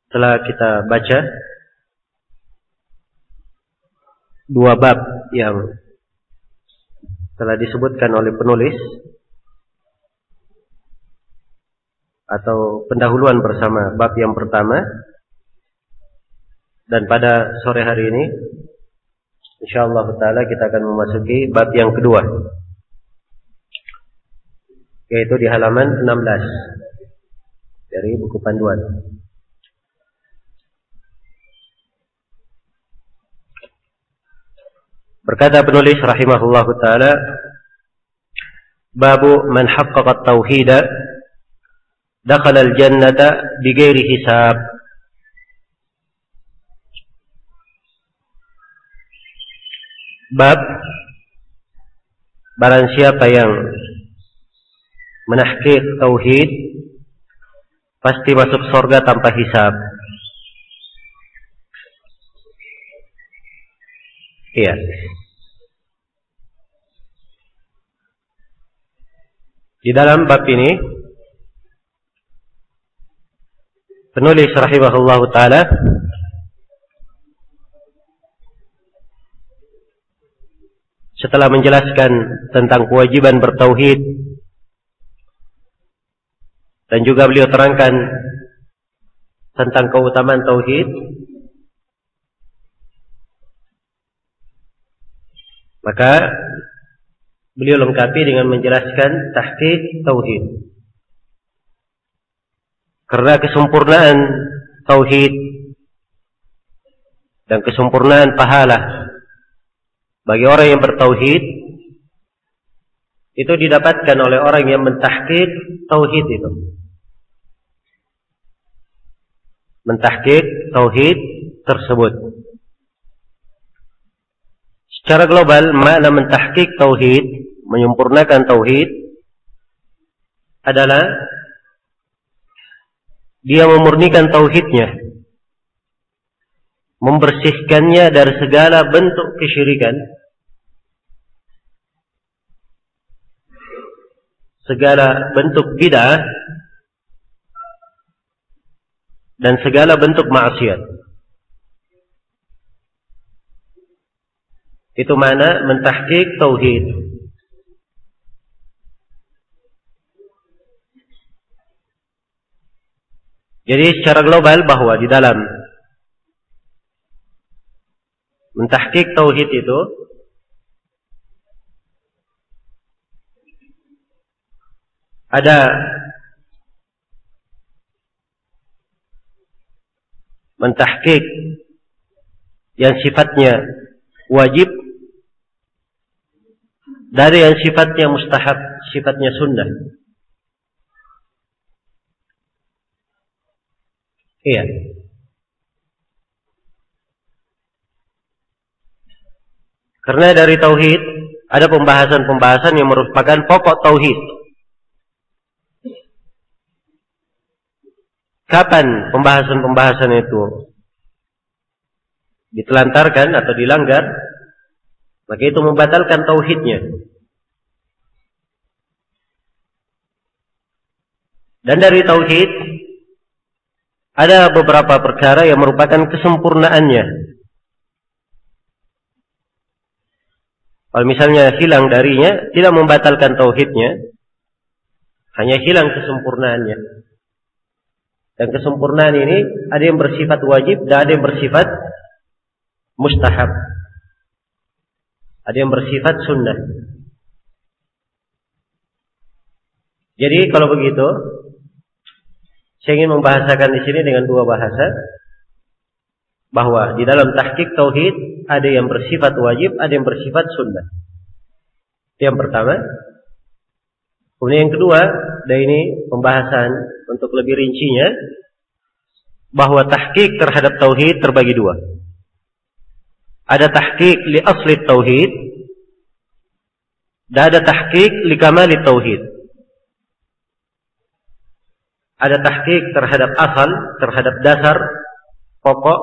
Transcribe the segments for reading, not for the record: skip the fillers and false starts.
Setelah kita baca dua bab yang telah disebutkan oleh penulis atau pendahuluan bersama bab yang pertama, dan pada sore hari ini insyaallah taala kita akan memasuki bab yang kedua, yaitu di halaman 16 dari buku panduan. Berkata penulis rahimahullahu taala, babu man haqqaqa at-tauhid dakhala al-jannata bighairi hisab. Bab barang siapa yang menahqiq tauhid pasti masuk surga tanpa hisab. Iya. Di dalam bab ini penulis rahimahullahu taala setelah menjelaskan tentang kewajiban bertauhid dan juga beliau terangkan tentang keutamaan tauhid, maka beliau lengkapi dengan menjelaskan tahqiq tauhid. Karena kesempurnaan tauhid dan kesempurnaan pahala bagi orang yang bertauhid itu didapatkan oleh orang yang mentahqiq tauhid itu. Mentahqiq tauhid tersebut. Secara global, makna mentahqiq tauhid, menyempurnakan tauhid adalah dia memurnikan tauhidnya, membersihkannya dari segala bentuk kesyirikan, segala bentuk bid'ah, dan segala bentuk maksiat. Itu mana mentahqiq tauhid. Jadi secara global bahwa di dalam mentahqiq tauhid itu ada mentahqiq yang sifatnya wajib dari yang sifatnya mustahab, sifatnya sunnah. Iya. Karena dari tauhid ada pembahasan-pembahasan yang merupakan pokok tauhid. Kapan pembahasan-pembahasan itu ditelantarkan atau dilanggar, maka itu membatalkan tauhidnya. Dan dari tauhid ada beberapa perkara yang merupakan kesempurnaannya. Kalau misalnya hilang darinya, tidak membatalkan tauhidnya, hanya hilang kesempurnaannya. Dan kesempurnaan ini ada yang bersifat wajib dan ada yang bersifat mustahab. Ada yang bersifat sunnah. Jadi kalau begitu, saya ingin membahasakan di sini dengan dua bahasa, bahwa di dalam tahqiq tauhid ada yang bersifat wajib, ada yang bersifat sunnah. Itu yang pertama. Kemudian yang kedua, dan ini pembahasan untuk lebih rincinya, bahwa tahqiq terhadap tauhid terbagi dua. Ada tahqiq li asli tauhid, dan ada tahqiq li kamali tauhid. Ada tahqiq terhadap asal, terhadap dasar pokok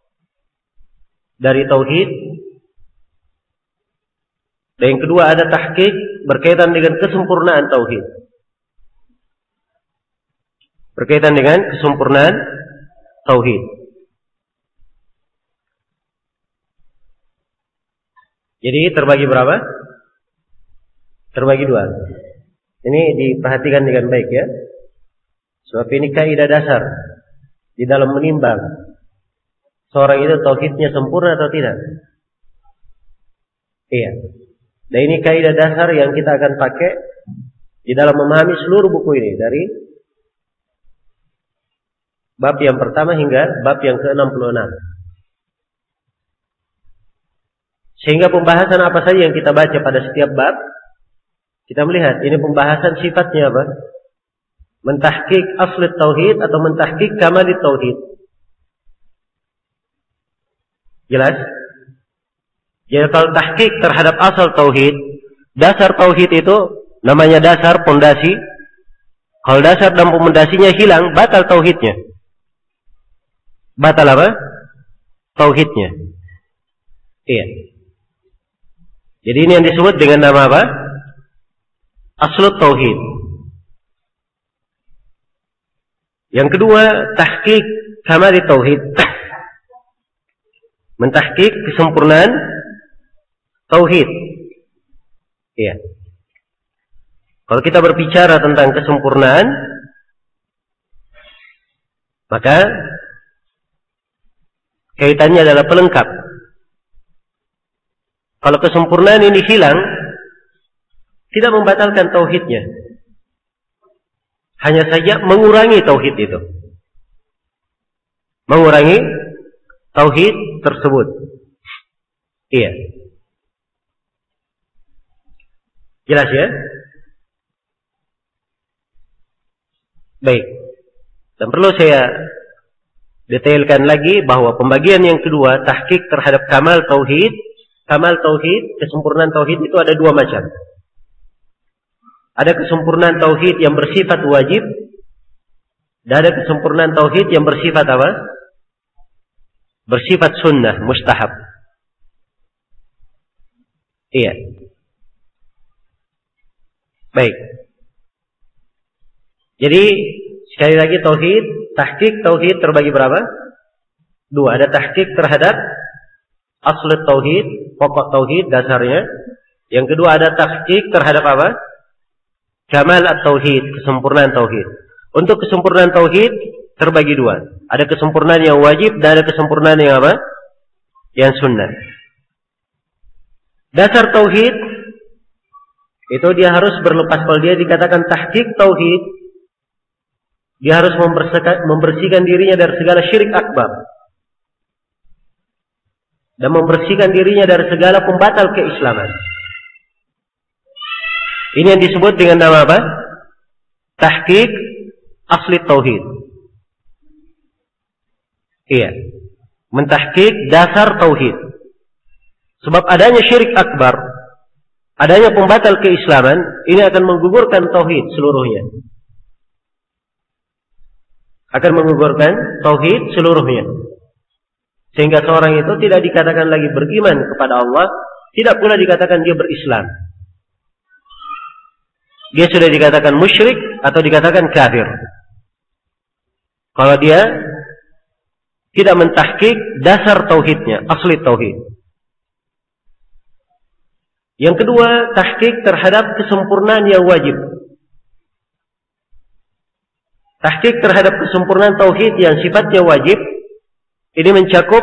dari tauhid. Dan yang kedua ada tahqiq berkaitan dengan kesempurnaan tauhid. Berkaitan dengan kesempurnaan tauhid. Jadi terbagi berapa? Terbagi dua. Ini diperhatikan dengan baik ya. Sebab ini kaidah dasar di dalam menimbang seorang itu tauhidnya sempurna atau tidak. Iya. Dan ini kaidah dasar yang kita akan pakai di dalam memahami seluruh buku ini dari bab yang pertama hingga bab yang ke-66. Sehingga pembahasan apa saja yang kita baca pada setiap bab, kita melihat ini pembahasan sifatnya apa? Mentahqiq asli tauhid atau mentahqiq kamali tauhid. Jelas? Jadi kalau tahqiq terhadap asal tauhid, dasar tauhid itu namanya dasar pondasi. Kalau dasar dan pondasinya hilang, batal tauhidnya. Batal apa? Tauhidnya. Iya. Jadi ini yang disebut dengan nama apa? Aslut tauhid. Yang kedua, tahqiq kamali tauhid. Mentahqiq kesempurnaan tauhid. Iya. Kalau kita berbicara tentang kesempurnaan, maka kaitannya adalah pelengkap. Kalau kesempurnaan ini hilang, tidak membatalkan tauhidnya. Hanya saja mengurangi tauhid itu. Mengurangi tauhid tersebut. Iya. Jelas ya? Baik. Dan perlu saya detailkan lagi bahwa pembagian yang kedua, tahqiq terhadap kamal tauhid, kesempurnaan tauhid itu ada dua macam. Ada kesempurnaan tauhid yang bersifat wajib, dan ada kesempurnaan tauhid yang bersifat apa? Bersifat sunnah, mustahab. Iya. Baik. Jadi sekali lagi tauhid, tahqiq tauhid terbagi berapa? Dua. Ada tahqiq terhadap asal tauhid, pokok tauhid dasarnya. Yang kedua ada tahqiq terhadap apa? Kamal at-tauhid, kesempurnaan tauhid. Untuk kesempurnaan tauhid terbagi dua. Ada kesempurnaan yang wajib dan ada kesempurnaan yang apa? Yang sunnah. Dasar tauhid itu dia harus berlepas. Kalau dia dikatakan tahqiq tauhid, dia harus membersihkan dirinya dari segala syirik akbar dan membersihkan dirinya dari segala pembatal keislaman. Ini yang disebut dengan nama apa? Tahqiq asli tauhid. Iya. Mentahqiq dasar tauhid. Sebab adanya syirik akbar, adanya pembatal keislaman, ini akan menggugurkan tauhid seluruhnya. Akan menggugurkan tauhid seluruhnya. Sehingga seorang itu tidak dikatakan lagi beriman kepada Allah, tidak pula dikatakan dia berislam. Dia sudah dikatakan musyrik atau dikatakan kafir. Kalau dia tidak mentahqiq dasar tauhidnya, asli tauhid. Yang kedua, tahqiq terhadap kesempurnaan yang wajib. Tahqiq terhadap kesempurnaan tauhid yang sifatnya wajib, ini mencakup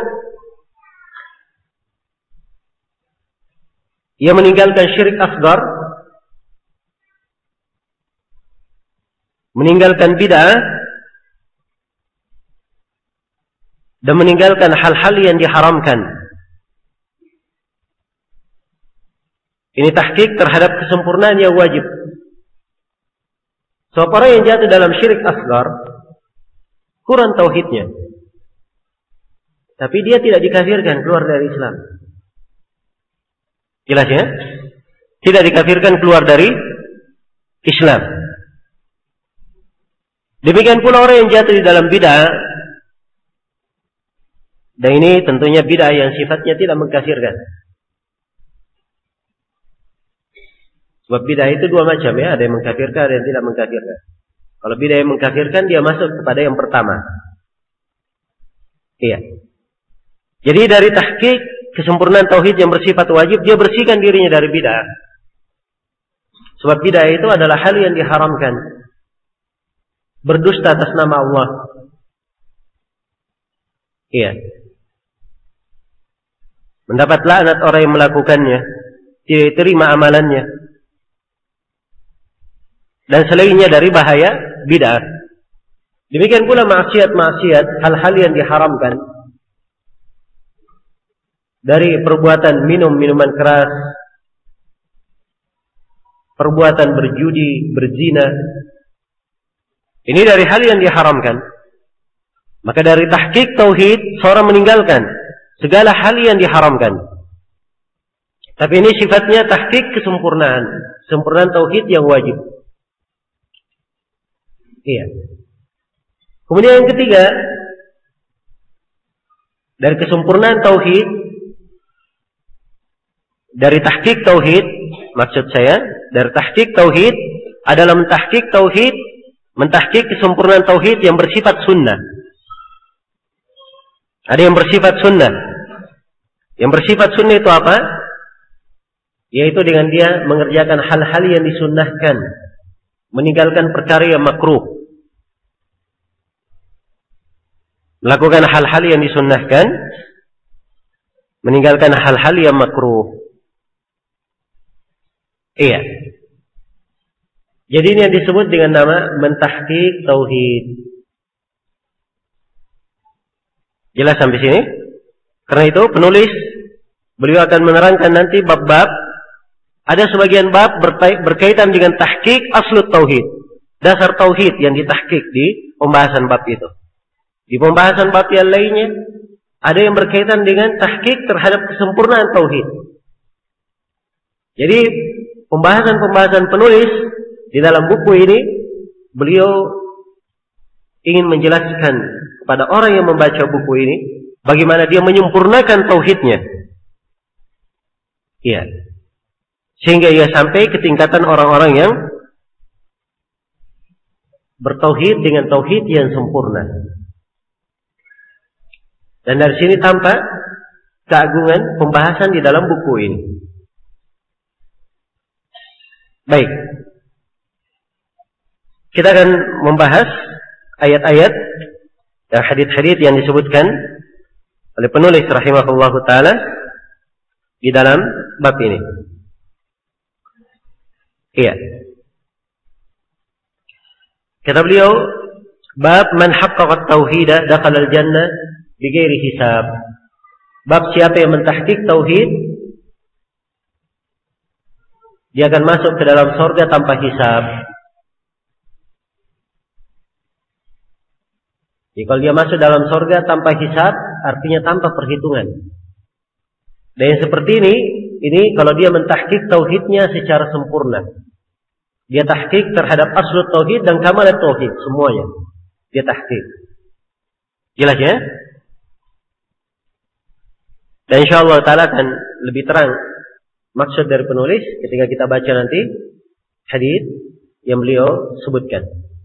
ia meninggalkan syirik asgar, meninggalkan bid'ah, dan meninggalkan hal-hal yang diharamkan. Ini tahqiq terhadap kesempurnaan yang wajib. Sebab orang yang jatuh dalam syirik asgar kurang tauhidnya, tapi dia tidak dikafirkan keluar dari Islam. Jelas ya? Tidak dikafirkan keluar dari Islam. Demikian pula orang yang jatuh di dalam bid'ah, dan ini tentunya bid'ah yang sifatnya tidak mengkafirkan. Sebab bid'ah itu dua macam ya, ada yang mengkafirkan, ada yang tidak mengkafirkan. Kalau bid'ah yang mengkafirkan, dia masuk kepada yang pertama. Iya. Jadi dari tahqiq kesempurnaan tauhid yang bersifat wajib, dia bersihkan dirinya dari bid'ah. Sebab bid'ah itu adalah hal yang diharamkan. Berdusta atas nama Allah. Iya. Mendapat laknat orang yang melakukannya, tidak diterima amalannya. Dan selainnya dari bahaya bid'ah. Demikian pula maksiat-maksiat, hal-hal yang diharamkan. Dari perbuatan minum minuman keras, perbuatan berjudi, berzina. Ini dari hal yang diharamkan. Maka dari tahqiq tauhid, seorang meninggalkan segala hal yang diharamkan. Tapi ini sifatnya tahqiq kesempurnaan, kesempurnaan tauhid yang wajib. Iya. Kemudian yang ketiga, dari kesempurnaan tauhid, dari tahqiq tauhid, maksud saya, dari tahqiq tauhid adalah mentahqiq tauhid, mentahqiq kesempurnaan tauhid yang bersifat sunnah. Ada yang bersifat sunnah. Yang bersifat sunnah itu apa? Yaitu dengan dia mengerjakan hal-hal yang disunnahkan, meninggalkan perkara yang makruh. Melakukan hal-hal yang disunnahkan, meninggalkan hal-hal yang makruh. Iya. Jadi ini yang disebut dengan nama mentahqiq tauhid. Jelas sampai sini? Karena itu penulis beliau akan menerangkan nanti bab-bab. Ada sebagian bab berkaitan dengan tahqiq aslut tauhid, dasar tauhid yang ditahqiq di pembahasan bab itu. Di pembahasan bab yang lainnya ada yang berkaitan dengan tahqiq terhadap kesempurnaan tauhid. Jadi pembahasan-pembahasan penulis di dalam buku ini, beliau ingin menjelaskan kepada orang yang membaca buku ini bagaimana dia menyempurnakan tauhidnya. Iya. Sehingga ia sampai ke tingkatan orang-orang yang bertauhid dengan tauhid yang sempurna. Dan dari sini tampak keagungan pembahasan di dalam buku ini. Baik. Kita akan membahas ayat-ayat dan hadits-hadits yang disebutkan oleh penulis rahimahullahu taala di dalam bab ini. Iya. Kata beliau, bab man haqqaqa at-tauhid dakhala al-jannah bighairi hisab. Bab siapa yang mentahqiq tauhid, dia akan masuk ke dalam surga tanpa hisab. Jadi kalau dia masuk dalam surga tanpa hisab, artinya tanpa perhitungan. Dan yang seperti ini kalau dia mentahqiq tauhidnya secara sempurna. Dia tahqiq terhadap aslut tauhid dan kamalat tauhid, semuanya. Dia tahqiq. Jelas ya? Dan insyaallah ta'ala akan lebih terang maksud dari penulis ketika kita baca nanti hadits yang beliau sebutkan.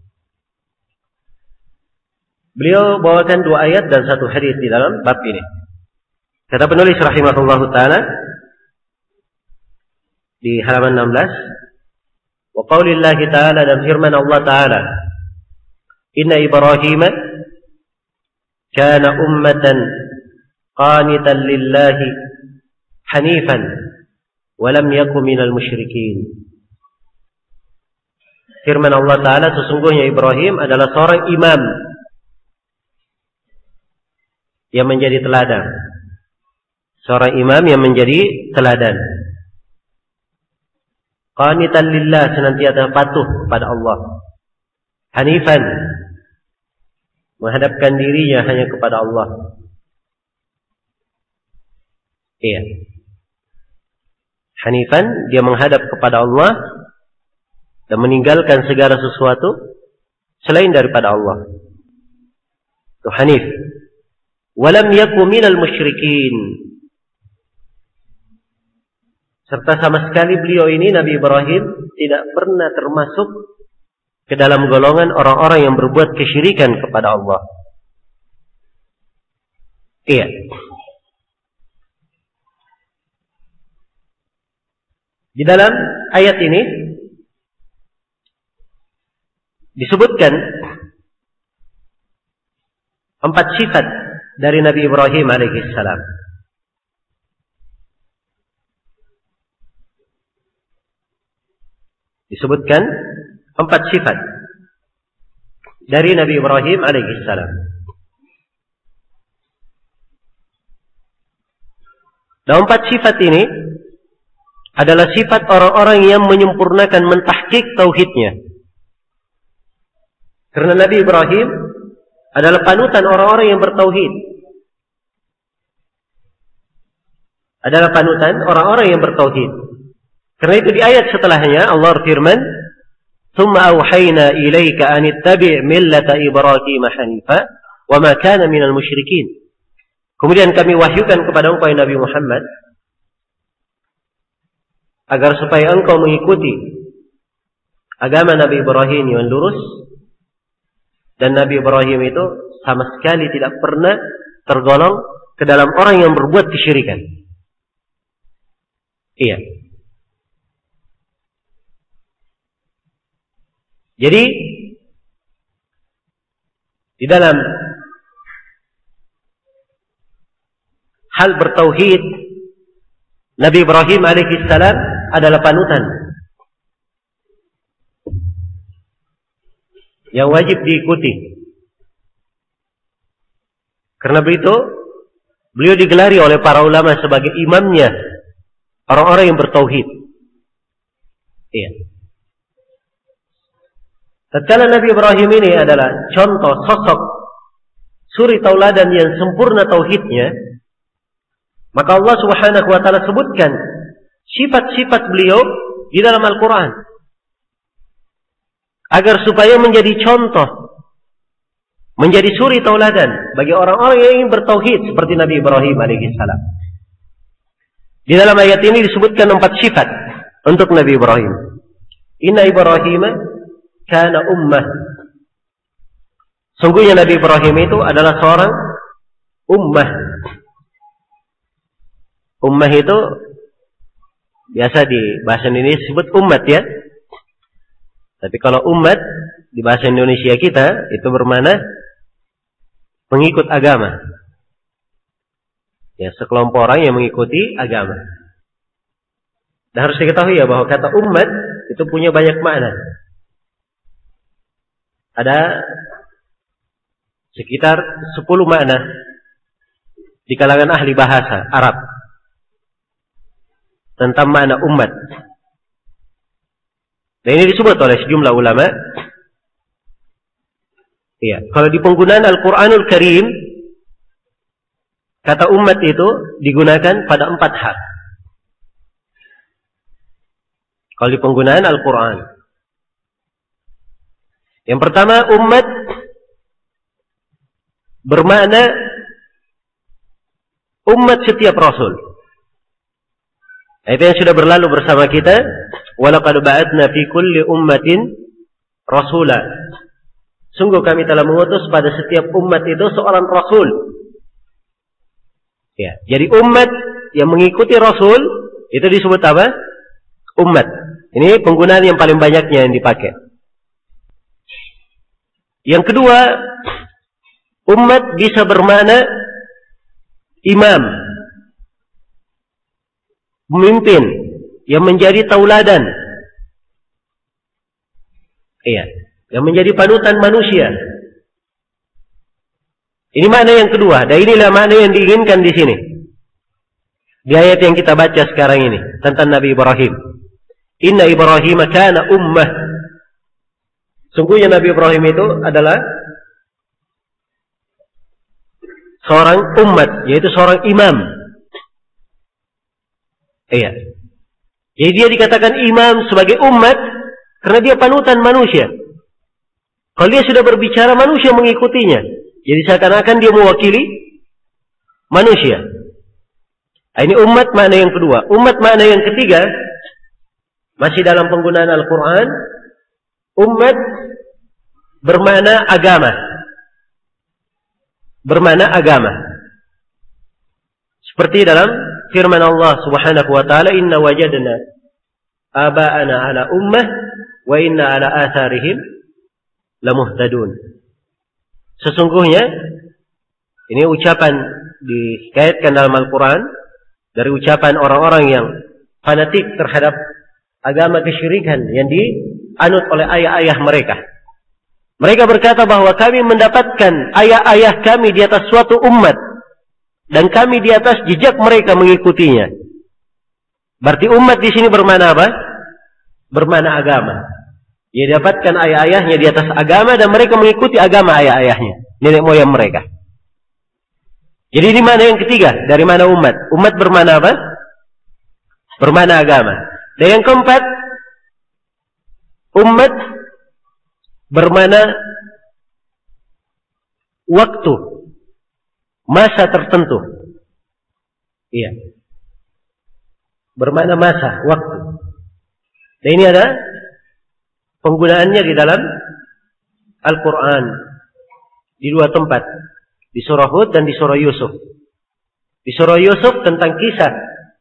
Beliau bawakan 2 ayat dan 1 hadits di dalam bab ini. Kata penulis rahimahullahu ta'ala di halaman 16, wa qaulillahi ta'ala, dan firman Allah ta'ala, inna Ibrahim kana ummatan qanitan lillahi hanifan wa lam yakun minal musyrikin. Firman Allah ta'ala, sesungguhnya Ibrahim adalah seorang imam yang menjadi teladan. Seorang imam yang menjadi teladan. Qanitan lillah, senantiasa patuh kepada Allah. Hanifan, menghadapkan dirinya hanya kepada Allah. Iya. Hanifan, dia menghadap kepada Allah dan meninggalkan segala sesuatu selain daripada Allah. Itu hanif. Walam yaku minal musyrikin. Serta sama sekali beliau ini, Nabi Ibrahim, tidak pernah termasuk ke dalam golongan orang-orang yang berbuat kesyirikan kepada Allah. Iya. Di dalam ayat ini disebutkan 4 sifat dari Nabi Ibrahim alaihissalam. Disebutkan 4 sifat dari Nabi Ibrahim alaihissalam. Dan 4 sifat ini adalah sifat orang-orang yang menyempurnakan, mentahqiq tauhidnya. Karena Nabi Ibrahim adalah panutan orang-orang yang bertauhid. Adalah panutan orang-orang yang bertauhid. Karena itu di ayat setelahnya Allah firman, "Tsumma auhayna ilaika an ittabi' millata Ibrahim hanifa wa ma kana minal musyrikin." Kemudian kami wahyukan kepada engkau Nabi Muhammad agar supaya engkau mengikuti agama Nabi Ibrahim yang lurus. Dan Nabi Ibrahim itu sama sekali tidak pernah tergolong ke dalam orang yang berbuat kesyirikan. Iya. Jadi di dalam hal bertauhid, Nabi Ibrahim alaihissalam adalah panutan yang wajib diikuti. Karena begitu, beliau digelari oleh para ulama sebagai imamnya orang-orang yang bertauhid. Iya. Tatkala Nabi Ibrahim ini adalah contoh sosok suri tauladan yang sempurna tauhidnya, maka Allah Subhanahu wa taala sebutkan sifat-sifat beliau di dalam Al-Qur'an agar supaya menjadi contoh, menjadi suri tauladan bagi orang-orang yang ingin bertauhid seperti Nabi Ibrahim alaihissalam. Di dalam ayat ini disebutkan 4 sifat untuk Nabi Ibrahim. Inna Ibrahim kana ummah. Sungguhnya Nabi Ibrahim itu adalah seorang ummah. Ummah itu biasa di bahasa Indonesia disebut umat ya. Tapi kalau umat di bahasa Indonesia kita itu bermakna pengikut agama. Ya, sekelompok orang yang mengikuti agama. Dan harus diketahui ya bahwa kata umat itu punya banyak makna. Ada sekitar 10 makna di kalangan ahli bahasa Arab tentang makna umat. Dan ini disebut oleh sejumlah ulama. Iya, kalau di penggunaan Al-Qur'anul Karim, kata umat itu digunakan pada 4 hal. Kalau di penggunaan Al-Qur'an. Yang pertama, umat bermakna umat setiap rasul. Itu yang sudah berlalu bersama kita. Walaqad ba'atsna fi kulli ummatin rasula. Sungguh kami telah mengutus pada setiap umat itu seorang rasul. Ya, jadi umat yang mengikuti rasul itu disebut apa? Umat. Ini penggunaan yang paling banyaknya yang dipakai. Yang kedua, umat bisa bermakna imam, pemimpin yang menjadi tauladan. Iya, yang menjadi panutan manusia. Ini makna yang kedua, dan inilah makna yang diinginkan di sini. Di ayat yang kita baca sekarang ini tentang Nabi Ibrahim. Inna Ibrahim kana ummah. Sungguhnya Nabi Ibrahim itu adalah seorang umat, yaitu seorang imam. Iya. Jadi dia dikatakan imam sebagai umat karena dia panutan manusia. Kalau dia sudah berbicara, manusia mengikutinya. Jadi seakan-akan dia mewakili manusia. Ini umat makna yang kedua. Umat makna yang ketiga, masih dalam penggunaan Al-Quran, umat bermakna agama. Bermakna agama. Seperti dalam firman Allah Subhanahu wa taala, "Inna wajadna aba'ana ala ummah wa inna ala atharihim lamuhtadun." Sesungguhnya ini ucapan dikaitkan dalam Al-Quran dari ucapan orang-orang yang fanatik terhadap agama kesyirikan yang dianut oleh ayah-ayah mereka. Mereka berkata bahwa kami mendapatkan ayah-ayah kami di atas suatu umat dan kami di atas jejak mereka mengikutinya. Berarti umat di sini bermana apa? Bermana agama. Ia dapatkan ayah-ayahnya di atas agama dan mereka mengikuti agama ayah-ayahnya, nenek moyang mereka. Jadi ini mana yang ketiga? Dari mana umat? Umat bermana apa? Bermana agama. Dan yang keempat, umat bermana waktu, masa tertentu. Iya. Bermana masa, waktu. Dan ini ada penggunaannya di dalam Al-Quran di dua tempat, di surah Hud dan di surah Yusuf. Di surah Yusuf tentang kisah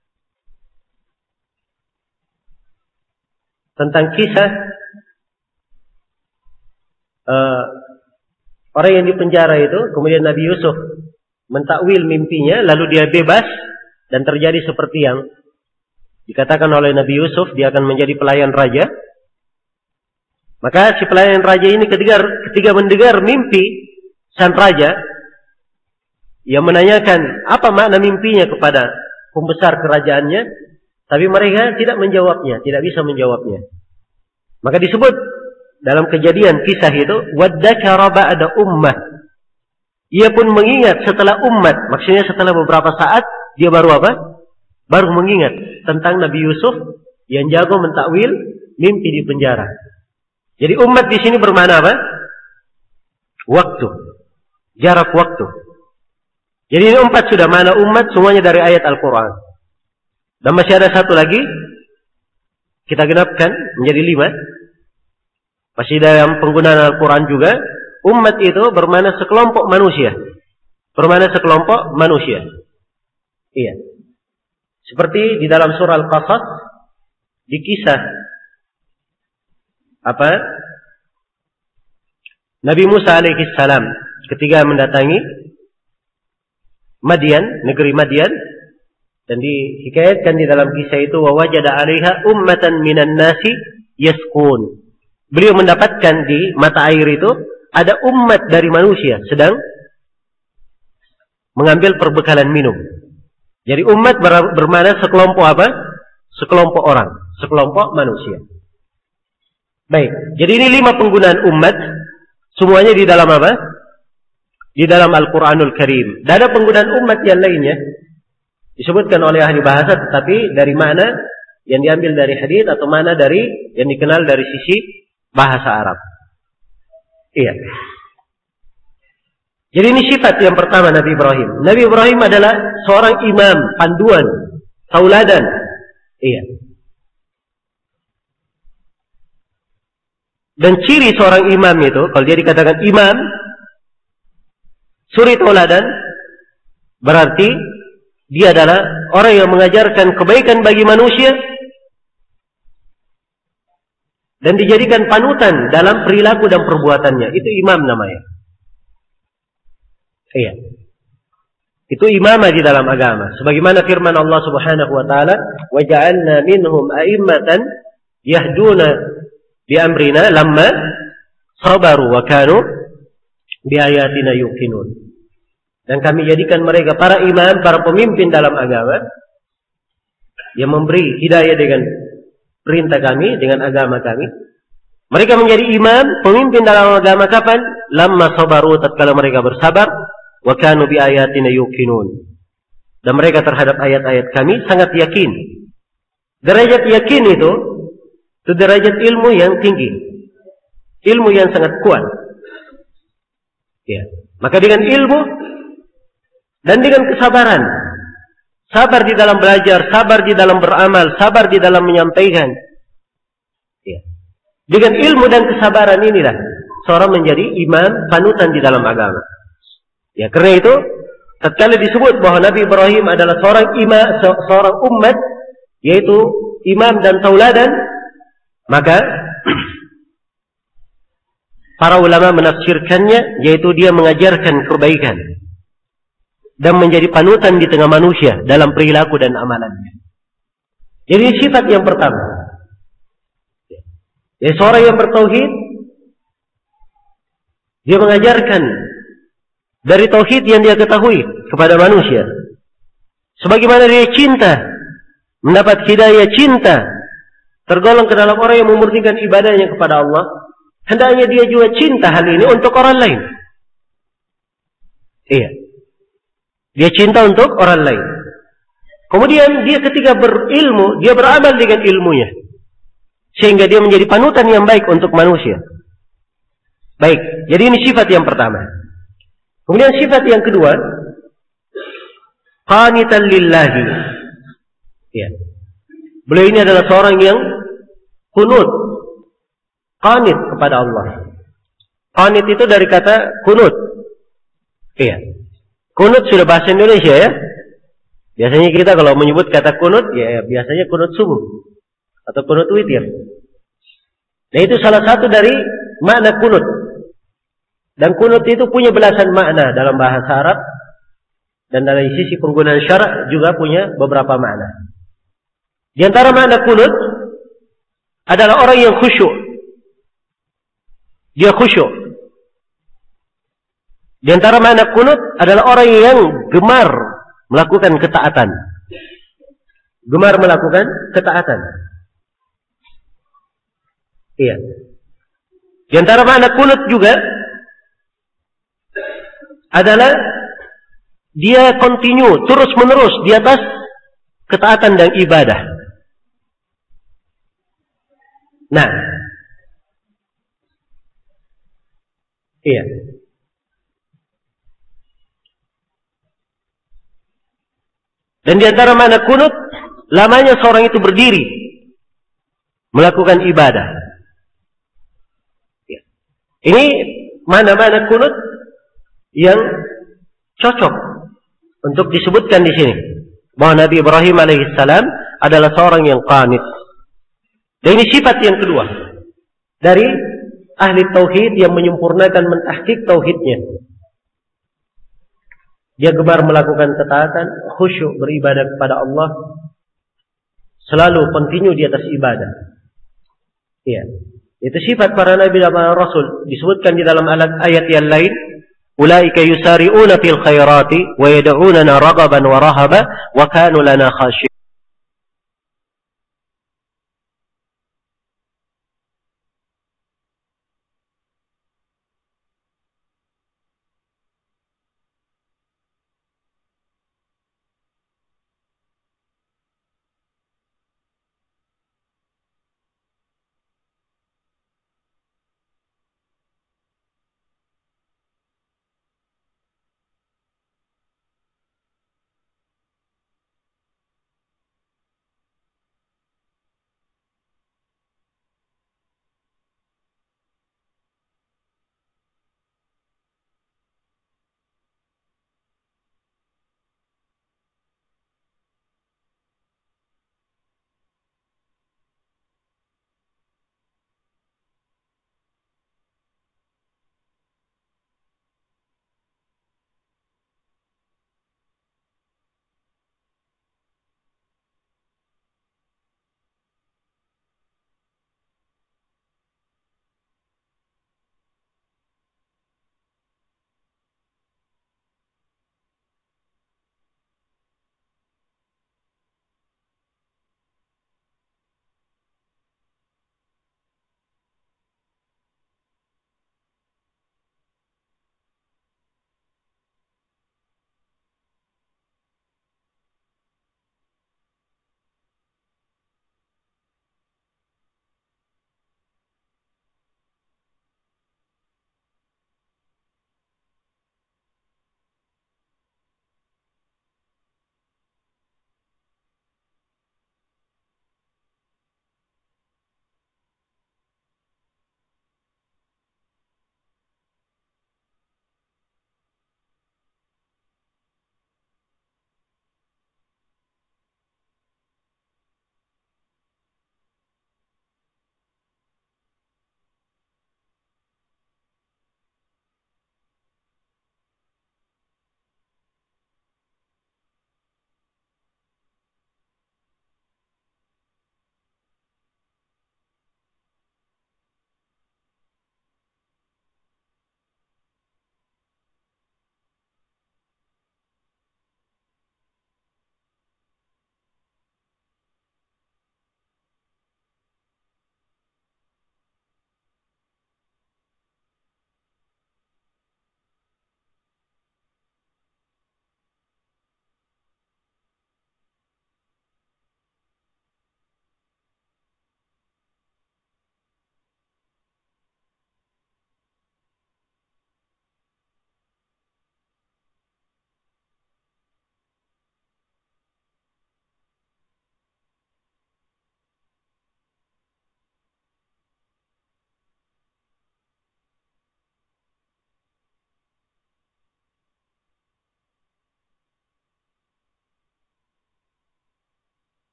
orang yang dipenjara itu, kemudian Nabi Yusuf mentakwil mimpinya, lalu dia bebas dan terjadi seperti yang dikatakan oleh Nabi Yusuf, dia akan menjadi pelayan raja. Maka si pelayan raja ini ketika mendengar mimpi sang raja, ia menanyakan apa makna mimpinya kepada pembesar kerajaannya, tapi mereka tidak menjawabnya, tidak bisa menjawabnya. Maka disebut dalam kejadian kisah itu, waddakara ba'da ummah. Ia pun mengingat setelah umat, maksudnya setelah beberapa saat dia baru apa? Baru mengingat tentang Nabi Yusuf yang jago mentakwil mimpi di penjara. Jadi umat di sini bermakna apa? Waktu, jarak waktu. Jadi ini 4 sudah mana umat, semuanya dari ayat Al-Quran. Dan masih ada satu lagi, kita genapkan menjadi 5. Masih dalam penggunaan Al-Quran juga, umat itu bermakna sekelompok manusia. Bermakna sekelompok manusia. Iya. Seperti di dalam surah Al-Qasas, di kisah Nabi Musa alaihi salam ketika mendatangi Madian, negeri Madian, dan dihikayatkan di dalam kisah itu, wa wajada 'alaiha ummatan minan nasi yasqun. Beliau mendapatkan di mata air itu ada umat dari manusia sedang mengambil perbekalan minum. Jadi umat bermakna sekelompok apa? Sekelompok orang, sekelompok manusia. Baik, jadi ini 5 penggunaan umat, semuanya di dalam apa? Di dalam Al-Quranul Karim. Dan ada penggunaan umat yang lainnya disebutkan oleh ahli bahasa, tetapi dari mana yang diambil dari hadits atau mana dari yang dikenal dari sisi bahasa Arab. Iya. Jadi ini sifat yang pertama Nabi Ibrahim. Nabi Ibrahim adalah seorang imam, panduan, tauladan. Iya. Dan ciri seorang imam itu, kalau dia dikatakan imam, suri tauladan, berarti dia adalah orang yang mengajarkan kebaikan bagi manusia dan dijadikan panutan dalam perilaku dan perbuatannya. Itu imam namanya. Iya. Itu imam di dalam agama. Sebagaimana firman Allah Subhanahu wa taala, "Wa ja'alna minhum a'immatan yahduna bi amrina lamma sabaru wa kanu bi ayatina yuqinun." Dan kami jadikan mereka para imam, para pemimpin dalam agama yang memberi hidayah dengan perintah kami, dengan agama kami. Mereka menjadi imam, pemimpin dalam agama kapan? Lamma sabaru, tatkala mereka bersabar, wa kanu bi ayatina yuqinun. Dan mereka terhadap ayat-ayat kami sangat yakin. Derajat yakin itu derajat ilmu yang tinggi, ilmu yang sangat kuat. Ya. Maka dengan ilmu dan dengan kesabaran, sabar di dalam belajar, sabar di dalam beramal, sabar di dalam menyampaikan. Ya. Dengan ilmu dan kesabaran inilah seorang menjadi imam, panutan di dalam agama. Ya, karena itu tatkala disebut bahwa Nabi Ibrahim adalah seorang imam, seorang umat, yaitu imam dan tauladan, maka para ulama menafsirkannya yaitu dia mengajarkan kebaikan dan menjadi panutan di tengah manusia dalam perilaku dan amalannya. Jadi sifat yang pertama. Jadi seorang yang bertauhid, dia mengajarkan dari tauhid yang dia ketahui kepada manusia. Sebagaimana dia cinta, mendapat hidayah cinta, tergolong ke dalam orang yang memurnikan ibadahnya kepada Allah, hendaknya dia juga cinta hal ini untuk orang lain. Iya. Dia cinta untuk orang lain. Kemudian dia ketika berilmu, dia beramal dengan ilmunya. Sehingga dia menjadi panutan yang baik untuk manusia. Baik, jadi ini sifat yang pertama. Kemudian sifat yang kedua, qanitan lillahi. Ya. Beliau ini adalah seorang yang kunut, qanit kepada Allah. Qanit itu dari kata kunut. Iya. Kunut sudah bahasa Indonesia ya. Biasanya kita kalau menyebut kata kunut, ya biasanya kunut subuh atau kunut witir. Nah itu salah satu dari makna kunut. Dan kunut itu punya belasan makna dalam bahasa Arab. Dan dari sisi penggunaan syarak juga punya beberapa makna. Di antara makna kunut adalah orang yang khusyuk. Dia khusyuk. Di antara makna kunut adalah orang yang gemar melakukan ketaatan. Gemar melakukan ketaatan. Iya. Di antara makna kunut juga adalah dia continue, terus menerus di atas ketaatan dan ibadah. Nah, iya. Dan di antara makna kunut, lamanya seorang itu berdiri melakukan ibadah. Ya. Ini mana-mana kunut yang cocok untuk disebutkan di sini. Bahwa Nabi Ibrahim alaihissalam adalah seorang yang qanit. Dan ini sifat yang kedua dari ahli tauhid yang menyempurnakan mentahqiq tauhidnya. Dia gemar melakukan ketaatan, khusyuk beribadah kepada Allah, selalu continue di atas ibadah. Iya. Itu sifat para nabi dan para rasul disebutkan di dalam ayat yang lain. Ulaika yusari'una fil khairati wa yad'unana raghaban wa rahaba wa kanu lana khashi'in.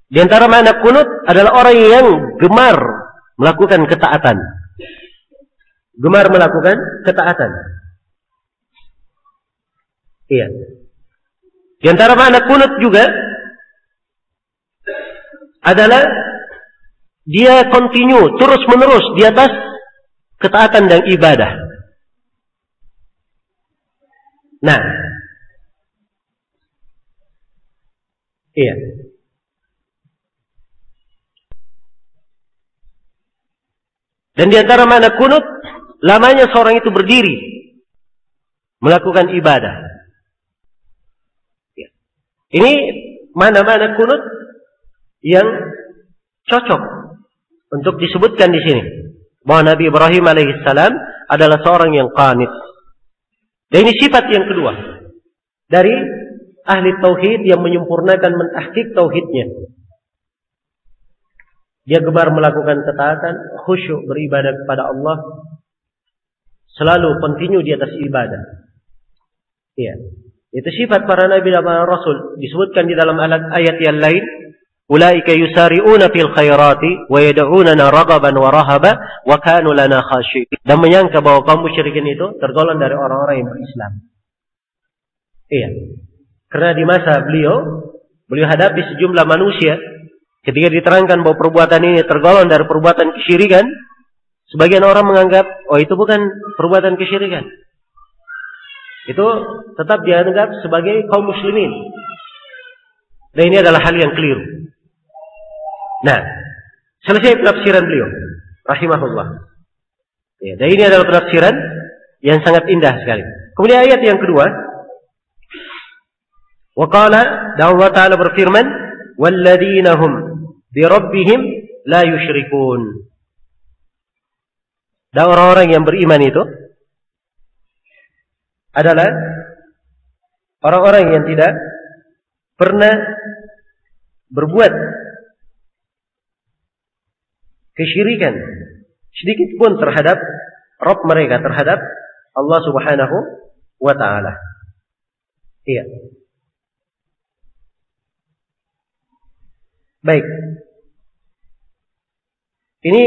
Di antara makna kunut adalah orang yang gemar melakukan ketaatan. Gemar melakukan ketaatan. Iya. Di antara makna kunut juga adalah dia continue, terus menerus di atas ketaatan dan ibadah. Nah, iya. Dan di antara makna kunut, lamanya seorang itu berdiri melakukan ibadah. Ya. Ini mana-mana kunut yang cocok untuk disebutkan di sini. Bahwa Nabi Ibrahim alaihissalam adalah seorang yang qanit. Dan ini sifat yang kedua dari ahli tauhid yang menyempurnakan mentahqiq tauhidnya. Dia gemar melakukan ketaatan, khusyuk beribadah kepada Allah, selalu continue di atas ibadah. Iya. Itu sifat para nabi dan para rasul disebutkan di dalam ayat yang lain. Ulaika yusari'una fil khairati wa yad'unana raghaban wa rahaba wa kanu lana khashi'in. Dan menyangka bahwa kaum musyrikin itu tergolong dari orang-orang yang berislam. Iya. Karena di masa beliau hadapi sejumlah manusia ketika diterangkan bahwa perbuatan ini tergolong dari perbuatan kesyirikan, sebagian orang menganggap, oh itu bukan perbuatan kesyirikan. Itu tetap dianggap sebagai kaum muslimin. Dan ini adalah hal yang keliru. Nah, selesai penafsiran beliau, rahimahullah. Ya, dan ini adalah penafsiran yang sangat indah sekali. Kemudian ayat yang kedua, wa qala, dan Allah Ta'ala berfirman, walladzina hum bi rabbihim la yusyrikun. Dan orang-orang yang beriman itu adalah orang-orang yang tidak pernah berbuat kesyirikan sedikit pun terhadap Rabb mereka, terhadap Allah Subhanahu wa Ta'ala. Iya. Baik. Ini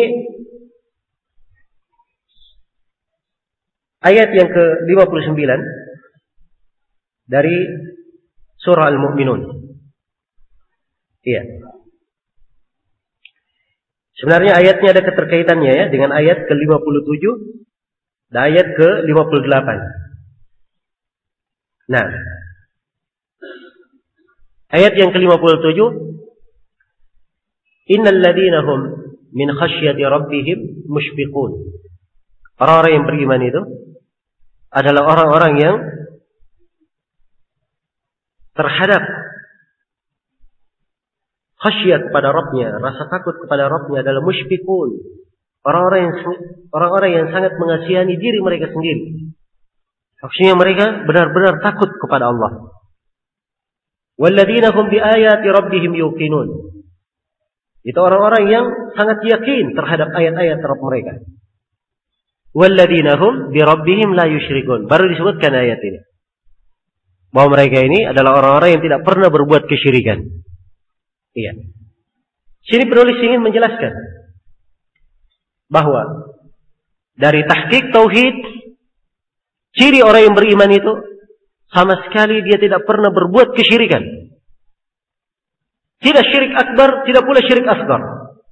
ayat yang ke-59 dari surah Al-Mu'minun. Iya. Sebenarnya ayatnya ada keterkaitannya ya dengan ayat ke-57 dan ayat ke-58. Nah, ayat yang ke-57, innal ladzina hum min khasyati rabbihim mushfiqun. Orang-orang yang beriman itu adalah orang-orang yang terhadap khasyat kepada Rabbnya, rasa takut kepada Rabbnya adalah musyfiqun. Orang-orang yang sangat mengasihani diri mereka sendiri. Maksudnya mereka benar-benar takut kepada Allah. Walladzina hum biayati rabbihim yuqinun. Itu orang-orang yang sangat yakin terhadap ayat-ayat Rabb mereka. Walladzina hum bi rabbihim la yusyrikun. Baru disebutkan ayat ini. Bahwa mereka ini adalah orang-orang yang tidak pernah berbuat kesyirikan. Iya. Sini penulis ingin menjelaskan bahwa dari tahqiq tauhid, ciri orang yang beriman itu sama sekali dia tidak pernah berbuat kesyirikan. Tidak syirik akbar, tidak pula syirik asghar.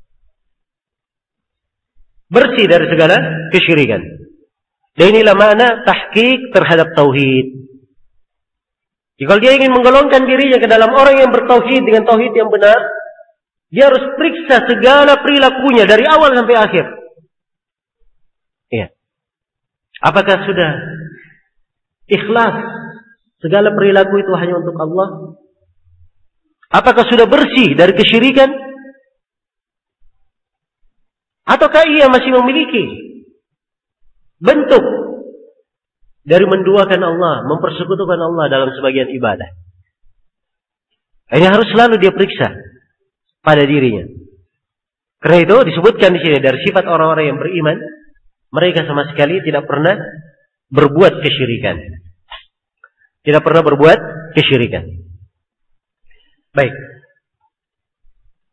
Bersih dari segala kesyirikan. Dan inilah makna tahqiq terhadap tauhid. Jika dia ingin menggolongkan dirinya ke dalam orang yang bertauhid dengan tauhid yang benar, dia harus periksa segala perilakunya dari awal sampai akhir. Iya. Apakah sudah ikhlas segala perilaku itu hanya untuk Allah? Apakah sudah bersih dari kesyirikan? Ataukah ia masih memiliki bentuk dari menduakan Allah, mempersekutukan Allah dalam sebagian ibadah? Ini harus selalu dia periksa pada dirinya. Karena itu disebutkan di sini dari sifat orang-orang yang beriman, mereka sama sekali tidak pernah berbuat kesyirikan. Tidak pernah berbuat kesyirikan. Baik.